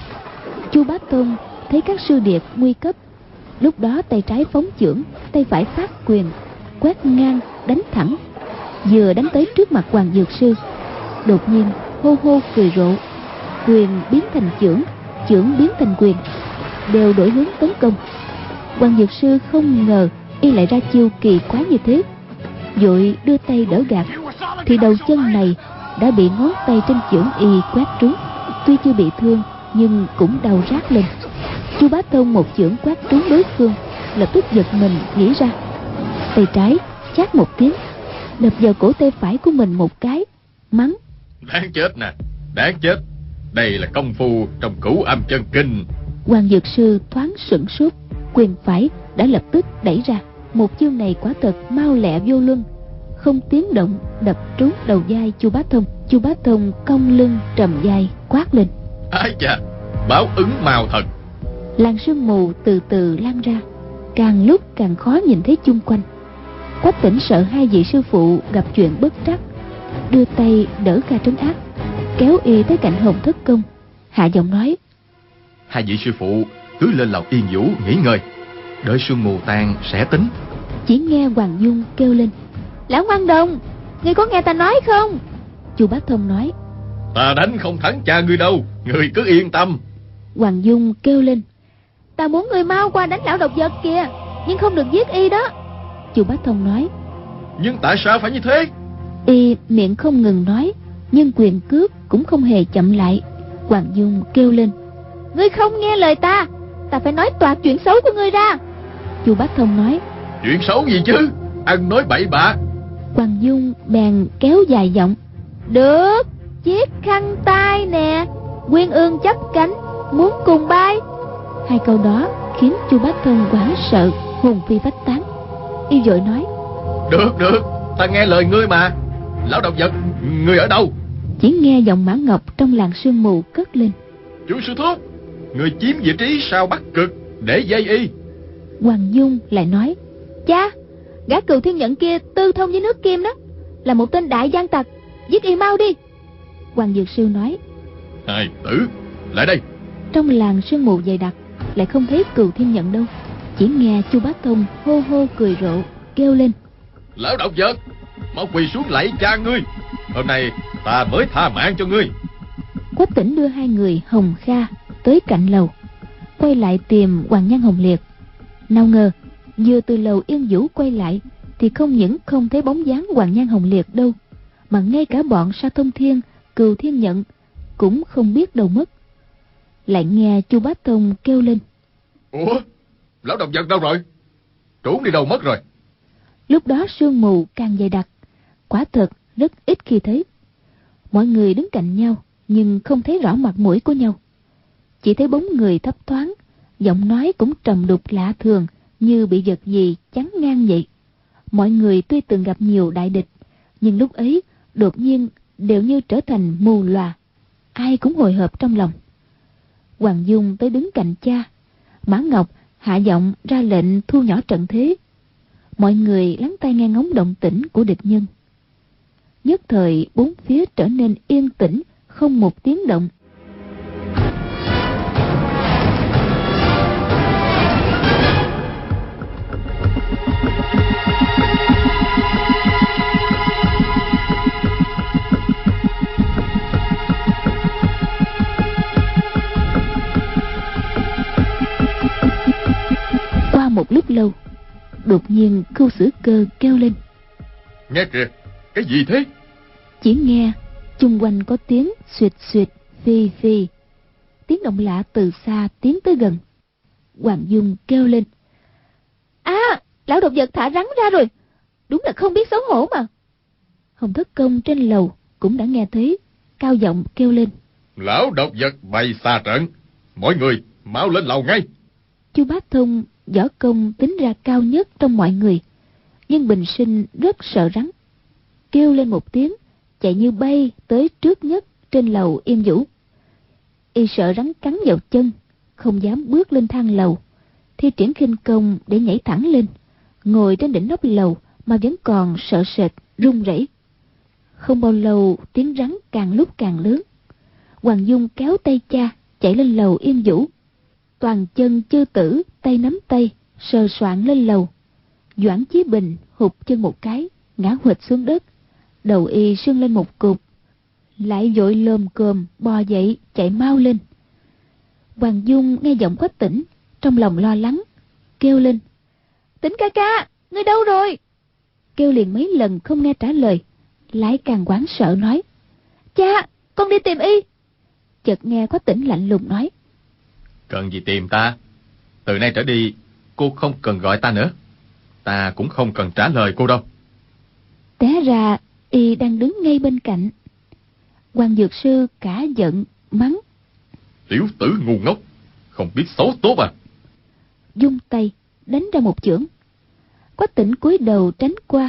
Chu Bá Thông thấy các sư điệt nguy cấp, lúc đó tay trái phóng chưởng, tay phải phát quyền, quét ngang đánh thẳng, vừa đánh tới trước mặt Hoàng Dược Sư. Đột nhiên hô hô cười rộ, quyền biến thành chưởng, chưởng biến thành quyền, đều đổi hướng tấn công. Hoàng Dược Sư không ngờ y lại ra chiêu kỳ quái như thế, vội đưa tay đỡ gạt, thì đầu chân này đã bị ngón tay trên chưởng y quét trúng. Tuy chưa bị thương nhưng cũng đau rát lên. Chu Bá Thông một chưởng quét trúng đối phương, lập tức giật mình nghĩ ra, tay trái chát một tiếng đập vào cổ tay phải của mình một cái, mắng: Đáng chết nè, đáng chết. Đây là công phu trong Cửu Âm Chân Kinh. Hoàng Dược Sư thoáng sửng sốt, quyền phải đã lập tức đẩy ra. Một chiêu này quả thật mau lẹ vô luân, không tiếng động đập trúng đầu vai Chu Bá Thông. Chu Bá Thông cong lưng trầm vai quát lên: Ái chà, báo ứng mau thật. Làn sương mù từ từ lan ra, càng lúc càng khó nhìn thấy chung quanh. Quách Tỉnh sợ hai vị sư phụ gặp chuyện bất trắc, đưa tay đỡ Kha Trấn Ác, kéo y tới cạnh Hồng Thất Công, hạ giọng nói: Hai vị sư phụ cứ lên lầu yên vũ nghỉ ngơi, đợi sương mù tan sẽ tính. Chỉ nghe Hoàng Dung kêu lên: Lão ngoan đồng, ngươi có nghe ta nói không? Chu Bá Thông nói: Ta đánh không thắng cha ngươi đâu, ngươi cứ yên tâm. Hoàng Dung kêu lên: Ta muốn ngươi mau qua đánh lão độc vật kìa, nhưng không được giết y đó. Chu Bá Thông nói: Nhưng tại sao phải như thế? Y miệng không ngừng nói, nhưng quyền cước cũng không hề chậm lại. Hoàng Dung kêu lên: Ngươi không nghe lời ta, ta phải nói toạc chuyện xấu của ngươi ra. Chu Bá Thông nói: Chuyện xấu gì chứ, ăn nói bậy bạ. Hoàng Dung bèn kéo dài giọng: Được, chiếc khăn tay nè, Quyên Ương chấp cánh, muốn cùng bay. Hai câu đó khiến Chu Bá Thông hoảng sợ, hồn phi phách tán. Y vội nói: Được, ta nghe lời ngươi mà. Lão độc vật, ngươi ở đâu? Chỉ nghe giọng Mã Ngọc trong làn sương mù cất lên: Chu sư thúc, ngươi chiếm vị trí sau Bắc Cực để dây y. Hoàng Dung lại nói: Cha, gã Cừu Thiên Nhận kia tư thông với nước Kim đó, là một tên đại gian tặc, giết y mau đi. Hoàng Dược Sư nói: Hai tử, lại đây. Trong làn sương mù dày đặc lại không thấy Cừu Thiên Nhận đâu, chỉ nghe Chu Bá Thông hô hô cười rộ, kêu lên: Lão độc vật, mau quỳ xuống lạy cha ngươi, hôm nay ta mới tha mạng cho ngươi. Quách Tỉnh đưa hai người Hồng Kha tới cạnh lầu, quay lại tìm Hoàng Nhan Hồng Liệt. Nào ngờ vừa từ lầu Yên Vũ quay lại thì không những không thấy bóng dáng Hoàng Nhan Hồng Liệt đâu, mà ngay cả bọn Sa Thông Thiên, Cừu Thiên Nhận cũng không biết đâu mất. Lại nghe Chu Bá Thông kêu lên: Ủa, lão độc vật đâu rồi? Trốn đi đâu mất rồi? Lúc đó sương mù càng dày đặc, quả thật rất ít khi thấy. Mọi người đứng cạnh nhau nhưng không thấy rõ mặt mũi của nhau. Chỉ thấy bóng người thấp thoáng, giọng nói cũng trầm đục lạ thường, như bị vật gì chắn ngang vậy. Mọi người tuy từng gặp nhiều đại địch, nhưng lúc ấy đột nhiên đều như trở thành mù lòa. Ai cũng hồi hộp trong lòng. Hoàng Dung tới đứng cạnh cha. Mã Ngọc hạ giọng ra lệnh thu nhỏ trận thế. Mọi người lắng tai nghe ngóng động tĩnh của địch nhân. Nhất thời bốn phía trở nên yên tĩnh, không một tiếng động. Qua một lúc lâu, đột nhiên Khưu Sử Cơ kêu lên: Nghe kìa, cái gì thế? Chỉ nghe chung quanh có tiếng xuyệt xuyệt, phi phi. Tiếng động lạ từ xa tiến tới gần. Hoàng Dung kêu lên: lão độc vật thả rắn ra rồi, đúng là không biết xấu hổ mà. Hồng Thất Công trên lầu cũng đã nghe thấy, cao giọng kêu lên: Lão độc vật bày xa trận, mọi người mau lên lầu ngay. Chu Bá Thông võ công tính ra cao nhất trong mọi người, nhưng bình sinh rất sợ rắn. Kêu lên một tiếng, chạy như bay tới trước nhất trên lầu Yên Vũ. Y sợ rắn cắn vào chân, không dám bước lên thang lầu, thi triển khinh công để nhảy thẳng lên, ngồi trên đỉnh nóc lầu mà vẫn còn sợ sệt run rẩy. Không bao lâu tiếng rắn càng lúc càng lớn. Hoàng Dung kéo tay cha chạy lên lầu Yên Vũ. Toàn chân Chư Tử tay nắm tay sờ soạng lên lầu. Doãn Chí Bình hụt chân một cái, ngã huỵch xuống đất, đầu y sưng lên một cục, lại vội lồm cồm bò dậy chạy mau lên. Hoàng Dung nghe giọng Quách Tĩnh, trong lòng lo lắng, kêu lên: Tĩnh ca ca, ngươi đâu rồi? Kêu liền mấy lần không nghe trả lời, lại càng hoảng sợ nói: Cha, con đi tìm y. Chợt nghe Quách Tĩnh lạnh lùng nói: Cần gì tìm ta? Từ nay trở đi, cô không cần gọi ta nữa. Ta cũng không cần trả lời cô đâu. Té ra y đang đứng ngay bên cạnh. Quan Dược Sư cả giận mắng: Tiểu tử ngu ngốc, không biết xấu tốt à? Dung tay đánh ra một chưởng. Quách Tĩnh cúi đầu tránh qua,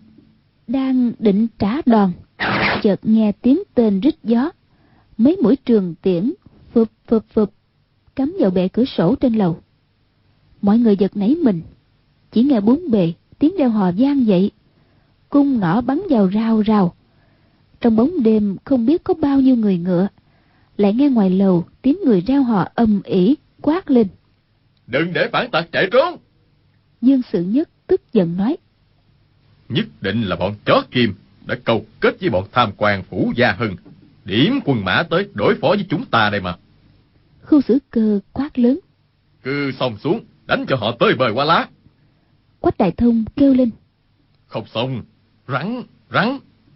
đang định trả đòn, chợt nghe tiếng tên rít gió. Mấy mũi trường tiễn phụp phụp phụp cắm vào bệ cửa sổ trên lầu. Mọi người giật nảy mình, chỉ nghe bốn bề tiếng reo hò vang dậy, cung nỏ bắn vào rào rào. Trong bóng đêm không biết có bao nhiêu người ngựa, lại nghe ngoài lầu tiếng người reo hò âm ỉ quát lên: Đừng để phản tặc chạy trốn! Dương Sự Nhất tức giận nói: Nhất định là bọn chó kim đã câu kết với bọn tham quan Phủ Gia Hưng, điểm quân mã tới đối phó với chúng ta đây mà. Khưu Sử Cơ quát lớn: Cứ xông xuống, đánh cho họ tơi bời qua lá. Quách Đại Thông kêu lên: Không xông, rắn, rắn.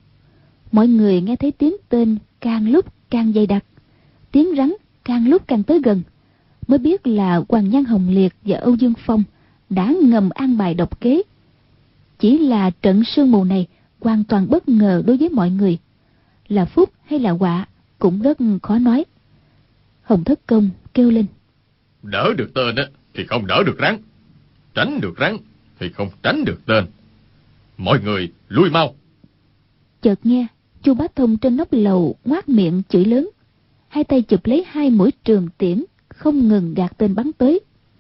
Mọi người nghe thấy tiếng tên càng lúc càng dày đặc, tiếng rắn càng lúc càng tới gần, mới biết là Hoàng Nhan Hồng Liệt và Âu Dương Phong đã ngầm an bài độc kế. Chỉ là trận sương mù này hoàn toàn bất ngờ đối với mọi người, là phúc hay là họa cũng rất khó nói. Hồng Thất Công kêu lên: Đỡ được tên á thì không đỡ được rắn, tránh được rắn thì không tránh được tên. Mọi người lui mau. Chợt nghe Chu Bá Thông trên nóc lầu ngoác miệng chửi lớn, hai tay chụp lấy hai mũi trường tiễn, không ngừng gạt tên bắn tới.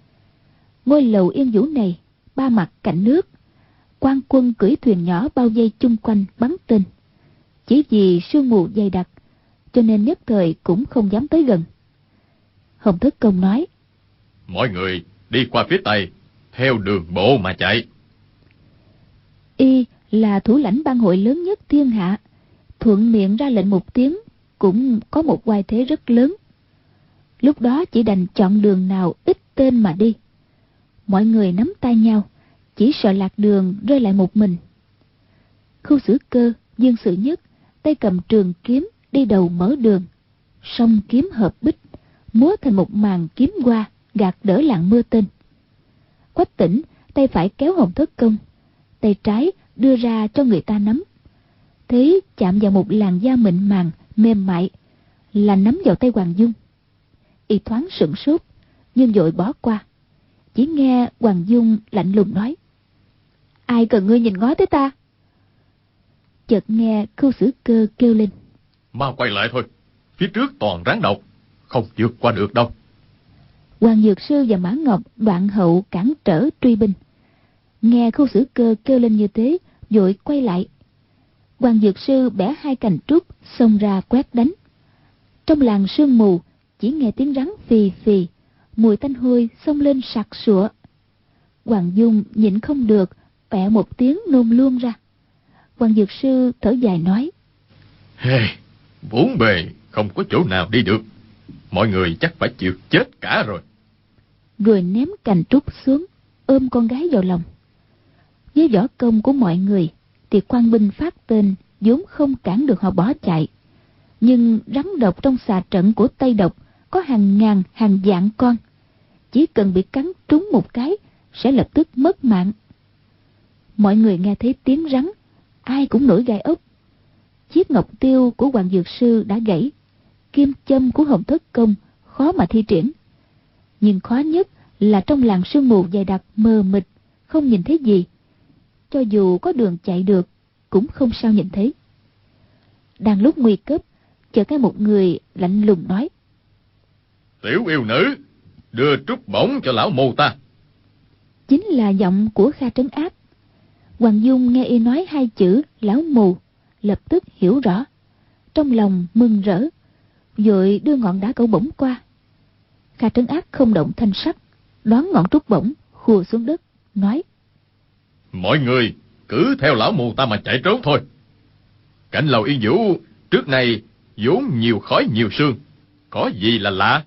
Ngôi lầu Yên Vũ này ba mặt cạnh nước, quan quân cưỡi thuyền nhỏ bao vây chung quanh bắn tên. Chỉ vì sương mù dày đặc, cho nên nhất thời cũng không dám tới gần. Hồng Thất Công nói: Mọi người đi qua phía tây, theo đường bộ mà chạy. Y là thủ lãnh bang hội lớn nhất thiên hạ, thuận miệng ra lệnh một tiếng cũng có một oai thế rất lớn. Lúc đó chỉ đành chọn đường nào ít tên mà đi. Mọi người nắm tay nhau, chỉ sợ lạc đường rơi lại một mình. Khưu Sử Cơ, Dương Sự Nhất tay cầm trường kiếm đi đầu mở đường, song kiếm hợp bích, múa thành một màn kiếm hoa gạt đỡ làn mưa tên. Quách Tĩnh tay phải kéo Hồng Thất Công, tay trái đưa ra cho người ta nắm. thấy chạm vào một làn da mịn màng, mềm mại, là nắm vào tay Hoàng Dung. Y thoáng sửng sốt, nhưng vội bỏ qua. Chỉ nghe Hoàng Dung lạnh lùng nói: "Ai cần ngươi nhìn ngó tới ta?" Chợt nghe Khưu Sử Cơ kêu lên: "Mau quay lại thôi, phía trước toàn rắn độc, không vượt qua được đâu." Hoàng Dược Sư và Mã Ngọc đoạn hậu cản trở truy binh. Nghe Khưu Sử Cơ kêu lên như thế, vội quay lại. Hoàng Dược Sư bẻ hai cành trúc xông ra quét đánh. Trong làng sương mù chỉ nghe tiếng rắn phì phì, mùi tanh hôi xông lên sặc sụa. Hoàng Dung nhịn không được, bẹ một tiếng nôn luôn ra. Hoàng Dược Sư thở dài nói: "Hey, bốn bề không có chỗ nào đi được, mọi người chắc phải chịu chết cả rồi." Rồi ném cành trúc xuống, ôm con gái vào lòng. Với võ công của mọi người thì quan binh phát tên vốn không cản được họ bỏ chạy. Nhưng rắn độc trong xà trận của Tây Độc có hàng ngàn hàng vạn con, chỉ cần bị cắn trúng một cái sẽ lập tức mất mạng. Mọi người nghe thấy tiếng rắn, ai cũng nổi gai ốc. Chiếc ngọc tiêu của Hoàng Dược Sư đã gãy, kim châm của Hồng Thất Công khó mà thi triển. Nhưng khó nhất là trong làng sương mù dày đặc mờ mịt, không nhìn thấy gì. Cho dù có đường chạy được cũng không sao nhìn thấy. Đang lúc nguy cấp, chợt nghe một người lạnh lùng nói: "Tiểu yêu nữ, đưa trúc bổng cho lão mù ta." Chính là giọng của Kha Trấn Ác. Hoàng Dung nghe y nói hai chữ lão mù, lập tức hiểu rõ, trong lòng mừng rỡ, vội đưa ngọn đá cẩu bổng qua. Kha Trấn Ác không động thanh sắc, đón ngọn trúc bổng khua xuống đất, nói: "Mọi người cứ theo lão mù ta mà chạy trốn thôi. Cảnh lầu Yên Vũ trước này vốn nhiều khói nhiều sương, có gì là lạ?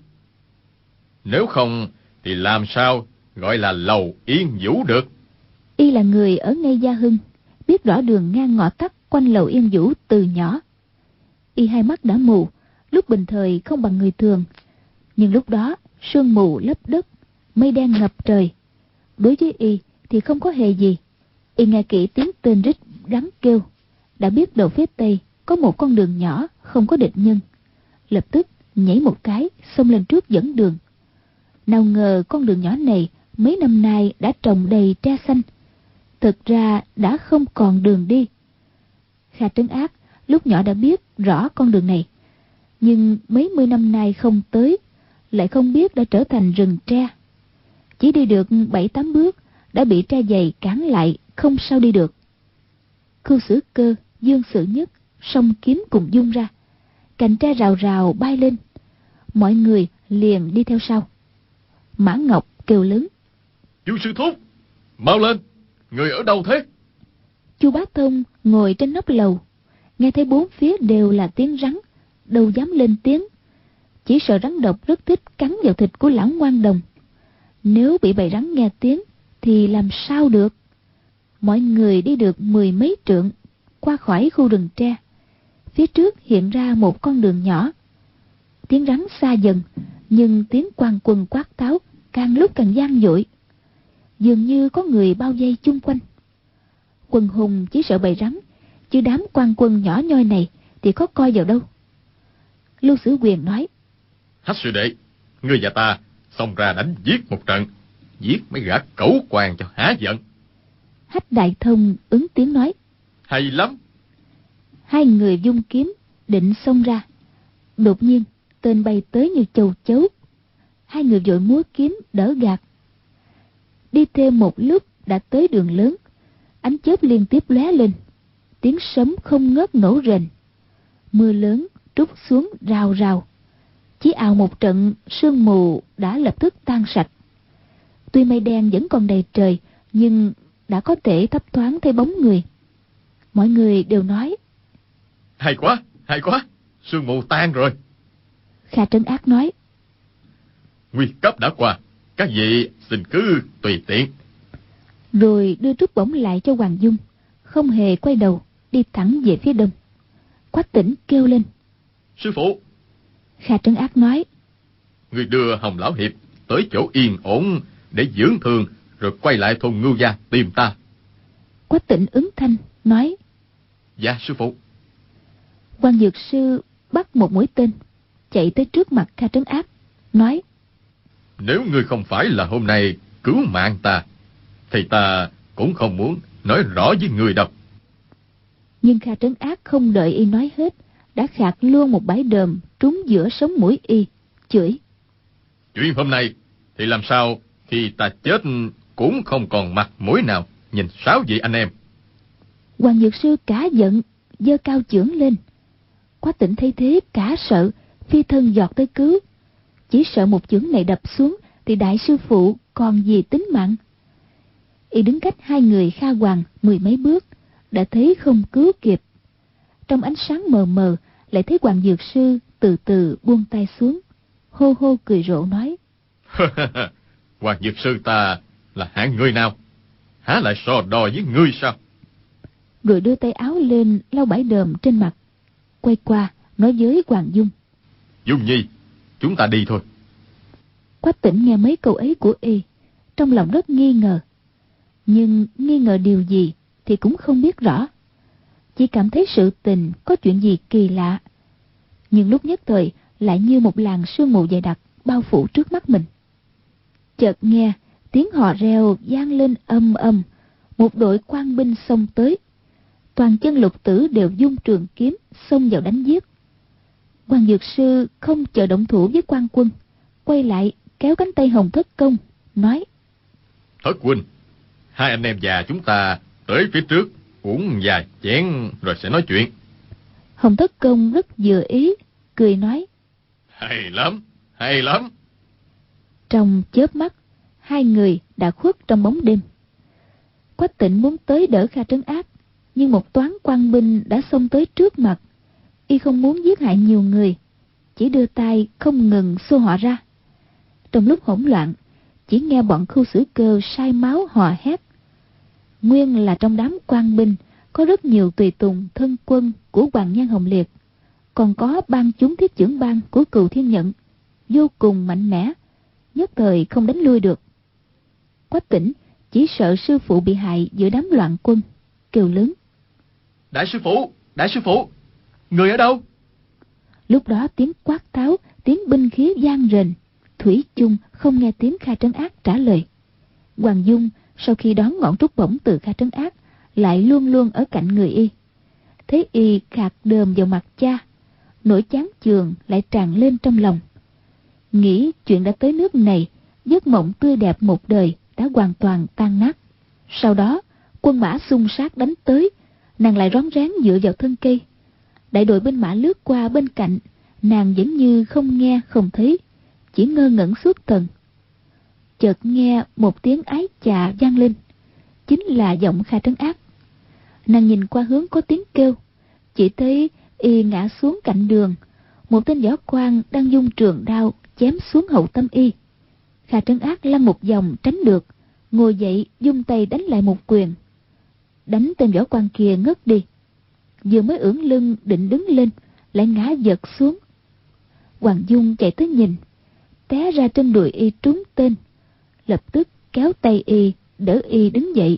Nếu không thì làm sao gọi là lầu Yên Vũ được?" Y là người ở ngay Gia Hưng, biết rõ đường ngang ngõ tắt quanh lầu Yên Vũ từ nhỏ. Y hai mắt đã mù, lúc bình thời không bằng người thường, nhưng lúc đó sương mù lấp đất, mây đen ngập trời. Đối với Y thì không có hề gì. Y nghe kỹ tiếng tên rít rắn kêu, đã biết đầu phía tây có một con đường nhỏ không có địch nhân, lập tức nhảy một cái xông lên trước dẫn đường. Nào ngờ con đường nhỏ này mấy năm nay đã trồng đầy tre xanh, thực ra đã không còn đường đi. Kha Trấn Ác lúc nhỏ đã biết rõ con đường này, nhưng mấy mươi năm nay không tới, lại không biết đã trở thành rừng tre. Chỉ đi được 7-8 bước đã bị tre dày cản lại, không sao đi được. Khưu Sử Cơ, Dương Sử Nhất song kiếm cùng dung ra, cành tre rào rào bay lên, mọi người liền đi theo sau. Mã Ngọc kêu lớn: "Chu sư thúc, mau lên, người ở đâu thế?" Chu Bá Thông ngồi trên nóc lầu, nghe thấy bốn phía đều là tiếng rắn, đâu dám lên tiếng, chỉ sợ rắn độc rất thích cắn vào thịt của lão ngoan đồng. Nếu bị bầy rắn nghe tiếng thì làm sao được. Mọi người đi được 10 mấy trượng, qua khỏi khu rừng tre, phía trước hiện ra một con đường nhỏ. Tiếng rắn xa dần, nhưng tiếng quan quân quát tháo càng lúc càng vang dội, dường như có người bao vây chung quanh. Quần hùng chỉ sợ bầy rắn, chứ đám quan quân nhỏ nhoi này thì có coi vào đâu. Lưu Sử Quyền nói: "Hách sư đệ, ngươi và ta xông ra đánh giết một trận, giết mấy gã cẩu quan cho hả giận." Hách Đại Thông ứng tiếng nói: "Hay lắm." Hai người vung kiếm định xông ra, đột nhiên tên bay tới như châu chấu. Hai người vội múa kiếm đỡ gạt. Đi thêm một lúc đã tới đường lớn, ánh chớp liên tiếp lóe lên, tiếng sấm không ngớt nổ rền. Mưa lớn trút xuống rào rào, chỉ ào một trận, sương mù đã lập tức tan sạch. Tuy mây đen vẫn còn đầy trời, nhưng đã có thể thấp thoáng thấy bóng người. Mọi người đều nói: Hay quá, sương mù tan rồi." Kha Trấn Ác nói: "Nguy cấp đã qua, các vị xin cứ tùy tiện." Rồi đưa trúc bổng lại cho Hoàng Dung, không hề quay đầu, đi thẳng về phía đông. Quách Tĩnh kêu lên: "Sư phụ!" Kha Trấn Ác nói: "Người đưa Hồng lão hiệp tới chỗ yên ổn để dưỡng thương, rồi quay lại thôn Ngưu Gia tìm ta." Quách Tĩnh ứng thanh nói: "Dạ sư phụ." Quan Dược Sư bắt một mũi tên, chạy tới trước mặt Kha Trấn Ác, nói: Nếu ngươi không phải là hôm nay cứu mạng ta, thì ta cũng không muốn nói rõ với ngươi đâu. Nhưng Kha Trấn Ác không đợi y nói hết, đã khạc luôn một bãi đờm trúng giữa sống mũi y, chửi: Chuyện hôm nay thì làm sao khi ta chết cũng không còn mặt mũi nào nhìn 6 vị anh em. Hoàng Dược Sư cả giận, giơ cao chưởng lên. Quách Tĩnh thấy thế cả sợ, phi thân giọt tới cứu. Chỉ sợ một chưởng này đập xuống thì đại sư phụ còn gì tính mạng. Y đứng cách hai người Kha Hoàng 10 mấy bước, đã thấy không cứu kịp. Trong ánh sáng mờ mờ lại thấy Hoàng Dược Sư từ từ buông tay xuống, hô hô cười rộ nói: Hoàng Dược Sư ta là hạng người nào, há lại so đo với ngươi sao? Rồi đưa tay áo lên lau bãi đờm trên mặt, quay qua nói với Hoàng Dung: Dung Nhi, chúng ta đi thôi. Quách Tĩnh nghe mấy câu ấy của y, trong lòng rất nghi ngờ, nhưng nghi ngờ điều gì thì cũng không biết rõ, chỉ cảm thấy sự tình có chuyện gì kỳ lạ. Nhưng lúc nhất thời lại như một làn sương mù dày đặc bao phủ trước mắt mình. Chợt nghe tiếng hò reo vang lên âm âm, một đội quan binh xông tới, toàn chân lục tử đều vung trường kiếm xông vào đánh giết. Hoàng Dược Sư không chờ động thủ với quan quân, quay lại kéo cánh tay Hồng Thất Công, nói: Thất huynh, hai anh em già chúng ta tới phía trước uống vài chén rồi sẽ nói chuyện. Hồng Thất Công rất vừa ý, cười nói: Hay lắm, hay lắm. Trong chớp mắt, hai người đã khuất trong bóng đêm. Quách Tĩnh muốn tới đỡ Kha Trấn Ác, nhưng một toán quan binh đã xông tới trước mặt. Y không muốn giết hại nhiều người, chỉ đưa tay không ngừng xô họ ra. Trong lúc hỗn loạn, chỉ nghe bọn Khưu Sử Cơ sai máu hò hét. Nguyên là trong đám quan binh có rất nhiều tùy tùng thân quân của Hoàng Nhan Hồng Liệt, còn có ban chúng thiết chưởng bang của Cừu Thiên Nhận, vô cùng mạnh mẽ, nhất thời không đánh lui được. Quách Tĩnh chỉ sợ sư phụ bị hại giữa đám loạn quân, kêu lớn: Đại sư phụ, người ở đâu? Lúc đó tiếng quát tháo, tiếng binh khí vang rền, thủy chung không nghe tiếng Kha Trấn Ác trả lời. Hoàng Dung sau khi đón ngọn trúc bổng từ Kha Trấn Ác, lại luôn luôn ở cạnh người y. Thấy y khạc đờm vào mặt cha, nỗi chán chường lại tràn lên trong lòng. Nghĩ chuyện đã tới nước này, giấc mộng tươi đẹp một đời đã hoàn toàn tan nát. Sau đó quân mã xung sát đánh tới, nàng lại rón rén dựa vào thân cây. Đại đội binh mã lướt qua bên cạnh, nàng vẫn như không nghe không thấy, chỉ ngơ ngẩn suốt thần. Chợt nghe một tiếng ái chà vang lên, chính là giọng Kha Trấn Ác. Nàng nhìn qua hướng có tiếng kêu, chỉ thấy y ngã xuống cạnh đường, một tên võ quan đang vung trường đao chém xuống hậu tâm y. Kha Trấn Ác lăn một vòng tránh được, ngồi dậy vung tay đánh lại một quyền, đánh tên võ quan kia ngất đi. Vừa mới ưỡn lưng định đứng lên, lại ngã giật xuống. Hoàng Dung chạy tới nhìn, té ra trên đùi y trúng tên, lập tức kéo tay y đỡ y đứng dậy.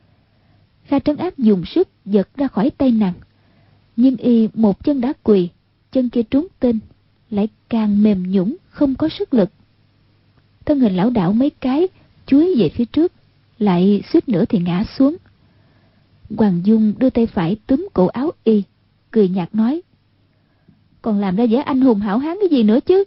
Kha Trấn Ác dùng sức giật ra khỏi tay nàng, nhưng y một chân đã quỳ, chân kia trúng tên lại càng mềm nhũn không có sức lực. Thân hình lảo đảo mấy cái chuối về phía trước, lại suýt nữa thì ngã xuống. Hoàng Dung đưa tay phải túm cổ áo y, cười nhạt nói: Còn làm ra vẻ anh hùng hảo hán cái gì nữa chứ?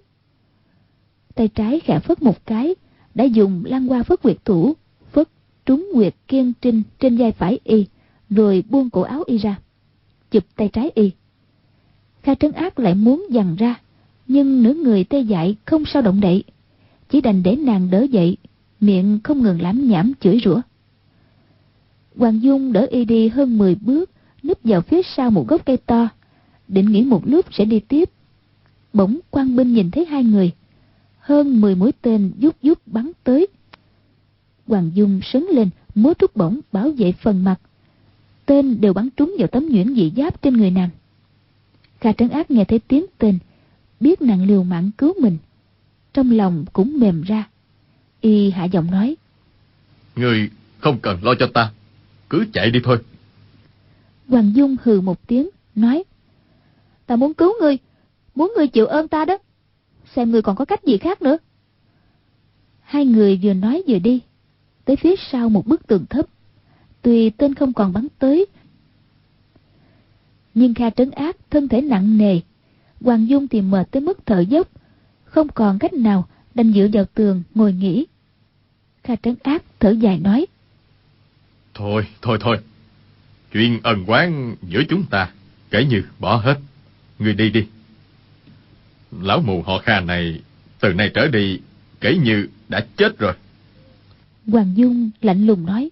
Tay trái khẽ phất một cái, đã dùng lăng hoa phất nguyệt thủ phất trúng nguyệt kiên trinh trên vai phải y, rồi buông cổ áo y ra, chụp tay trái y. Kha Trấn Ác lại muốn giằng ra, nhưng nửa người tê dại không sao động đậy, chỉ đành để nàng đỡ dậy, miệng không ngừng lảm nhảm chửi rủa. Hoàng Dung đỡ y đi hơn 10 bước, núp vào phía sau một gốc cây to, định nghỉ một lúc sẽ đi tiếp. Bỗng quan binh nhìn thấy hai người, hơn 10 mũi tên vút vút bắn tới. Hoàng Dung sấn lên múa trúc bổng bảo vệ phần mặt, tên đều bắn trúng vào tấm nhuyễn dị giáp trên người nàng. Kha Trấn Ác nghe thấy tiếng tên, biết nàng liều mạng cứu mình, trong lòng cũng mềm ra. Y hạ giọng nói: Người không cần lo cho ta, cứ chạy đi thôi. Hoàng Dung hừ một tiếng nói: Ta muốn cứu ngươi, muốn ngươi chịu ơn ta đó. Xem ngươi còn có cách gì khác nữa. Hai người vừa nói vừa đi, tới phía sau một bức tường thấp. Tuy tên không còn bắn tới, nhưng Kha Trấn Ác thân thể nặng nề, Hoàng Dung thì mệt tới mức thở dốc, không còn cách nào đành dựa vào tường ngồi nghỉ. Kha Trấn Ác thở dài nói: Thôi, chuyện ân oán giữa chúng ta kể như bỏ hết. Ngươi đi đi. Lão mù họ Kha này từ nay trở đi kể như đã chết rồi. Hoàng Dung lạnh lùng nói: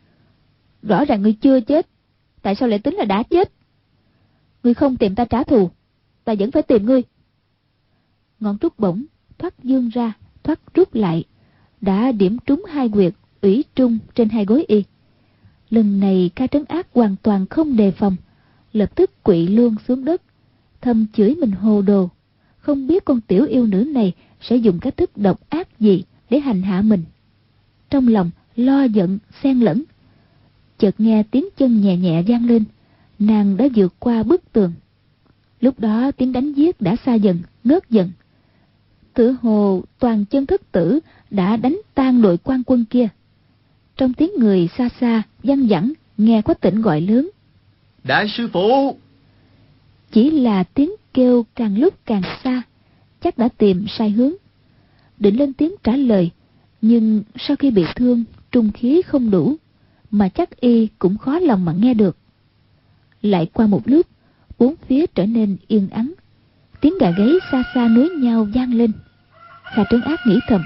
Rõ ràng ngươi chưa chết, tại sao lại tính là đã chết? Ngươi không tìm ta trả thù, ta vẫn phải tìm ngươi. Ngọn trúc bổng thoát dương ra, thoát rút lại, đã điểm trúng hai huyệt ủy trung trên hai gối y. Lần này Kha Trấn Ác hoàn toàn không đề phòng, lập tức quỵ luôn xuống đất, thầm chửi mình hồ đồ, không biết con tiểu yêu nữ này sẽ dùng cách thức độc ác gì để hành hạ mình. Trong lòng lo giận xen lẫn, chợt nghe tiếng chân nhẹ nhẹ vang lên, nàng đã vượt qua bức tường. Lúc đó tiếng đánh giết đã xa dần, ngớt dần. Tựa hồ toàn chân thất tử đã đánh tan đội quan quân kia. Trong tiếng người xa xa văng vẳng, nghe có tỉnh gọi lớn: Đại sư phụ! Chỉ là tiếng kêu càng lúc càng xa, chắc đã tìm sai hướng. Định lên tiếng trả lời, nhưng sau khi bị thương, trung khí không đủ, mà chắc y cũng khó lòng mà nghe được. Lại qua một lúc, bốn phía trở nên yên ắng, tiếng gà gáy xa xa nối nhau vang lên. Kha Trấn Ác nghĩ thầm: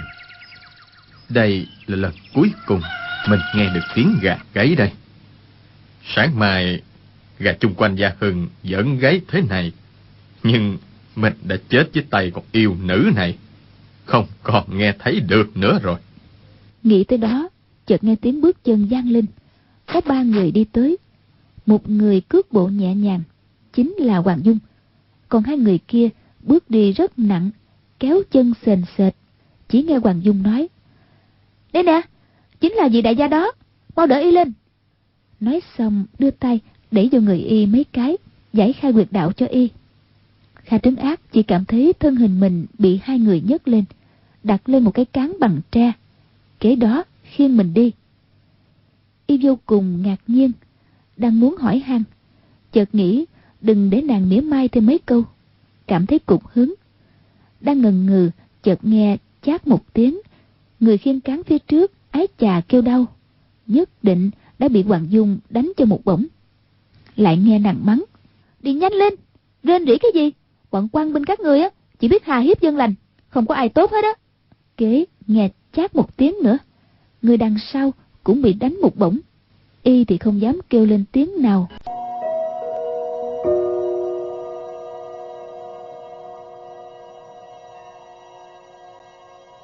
Đây là lần cuối cùng mình nghe được tiếng gà gáy đây. Sáng mai gà chung quanh Gia Hưng vẫn gáy thế này, nhưng mình đã chết với tay con yêu nữ này, không còn nghe thấy được nữa rồi. Nghĩ tới đó, chợt nghe tiếng bước chân vang lên. Có ba người đi tới. Một người cước bộ nhẹ nhàng, chính là Hoàng Dung. Còn hai người kia bước đi rất nặng, kéo chân sền sệt. Chỉ nghe Hoàng Dung nói: Đây nè, chính là vị đại gia đó, mau đỡ y lên. Nói xong đưa tay đẩy vào người y mấy cái, giải khai huyệt đạo cho y. Kha Trấn Ác chỉ cảm thấy thân hình mình bị hai người nhấc lên, đặt lên một cái cán bằng tre, kế đó khiêng mình đi. Y vô cùng ngạc nhiên, đang muốn hỏi han, chợt nghĩ đừng để nàng mỉa mai thêm mấy câu, cảm thấy cục hứng. Đang ngần ngừ, chợt nghe chát một tiếng, người khiêng cán phía trước ái chà kêu đau, nhất định đã bị Hoàng Dung đánh cho một bổng. Lại nghe nàng mắng: Đi nhanh lên, rên rỉ cái gì? Bọn quan binh các ngươi á chỉ biết hà hiếp dân lành, không có ai tốt hết á. Kế nghe chát một tiếng nữa, người đằng sau cũng bị đánh một bổng. Y thì không dám kêu lên tiếng nào.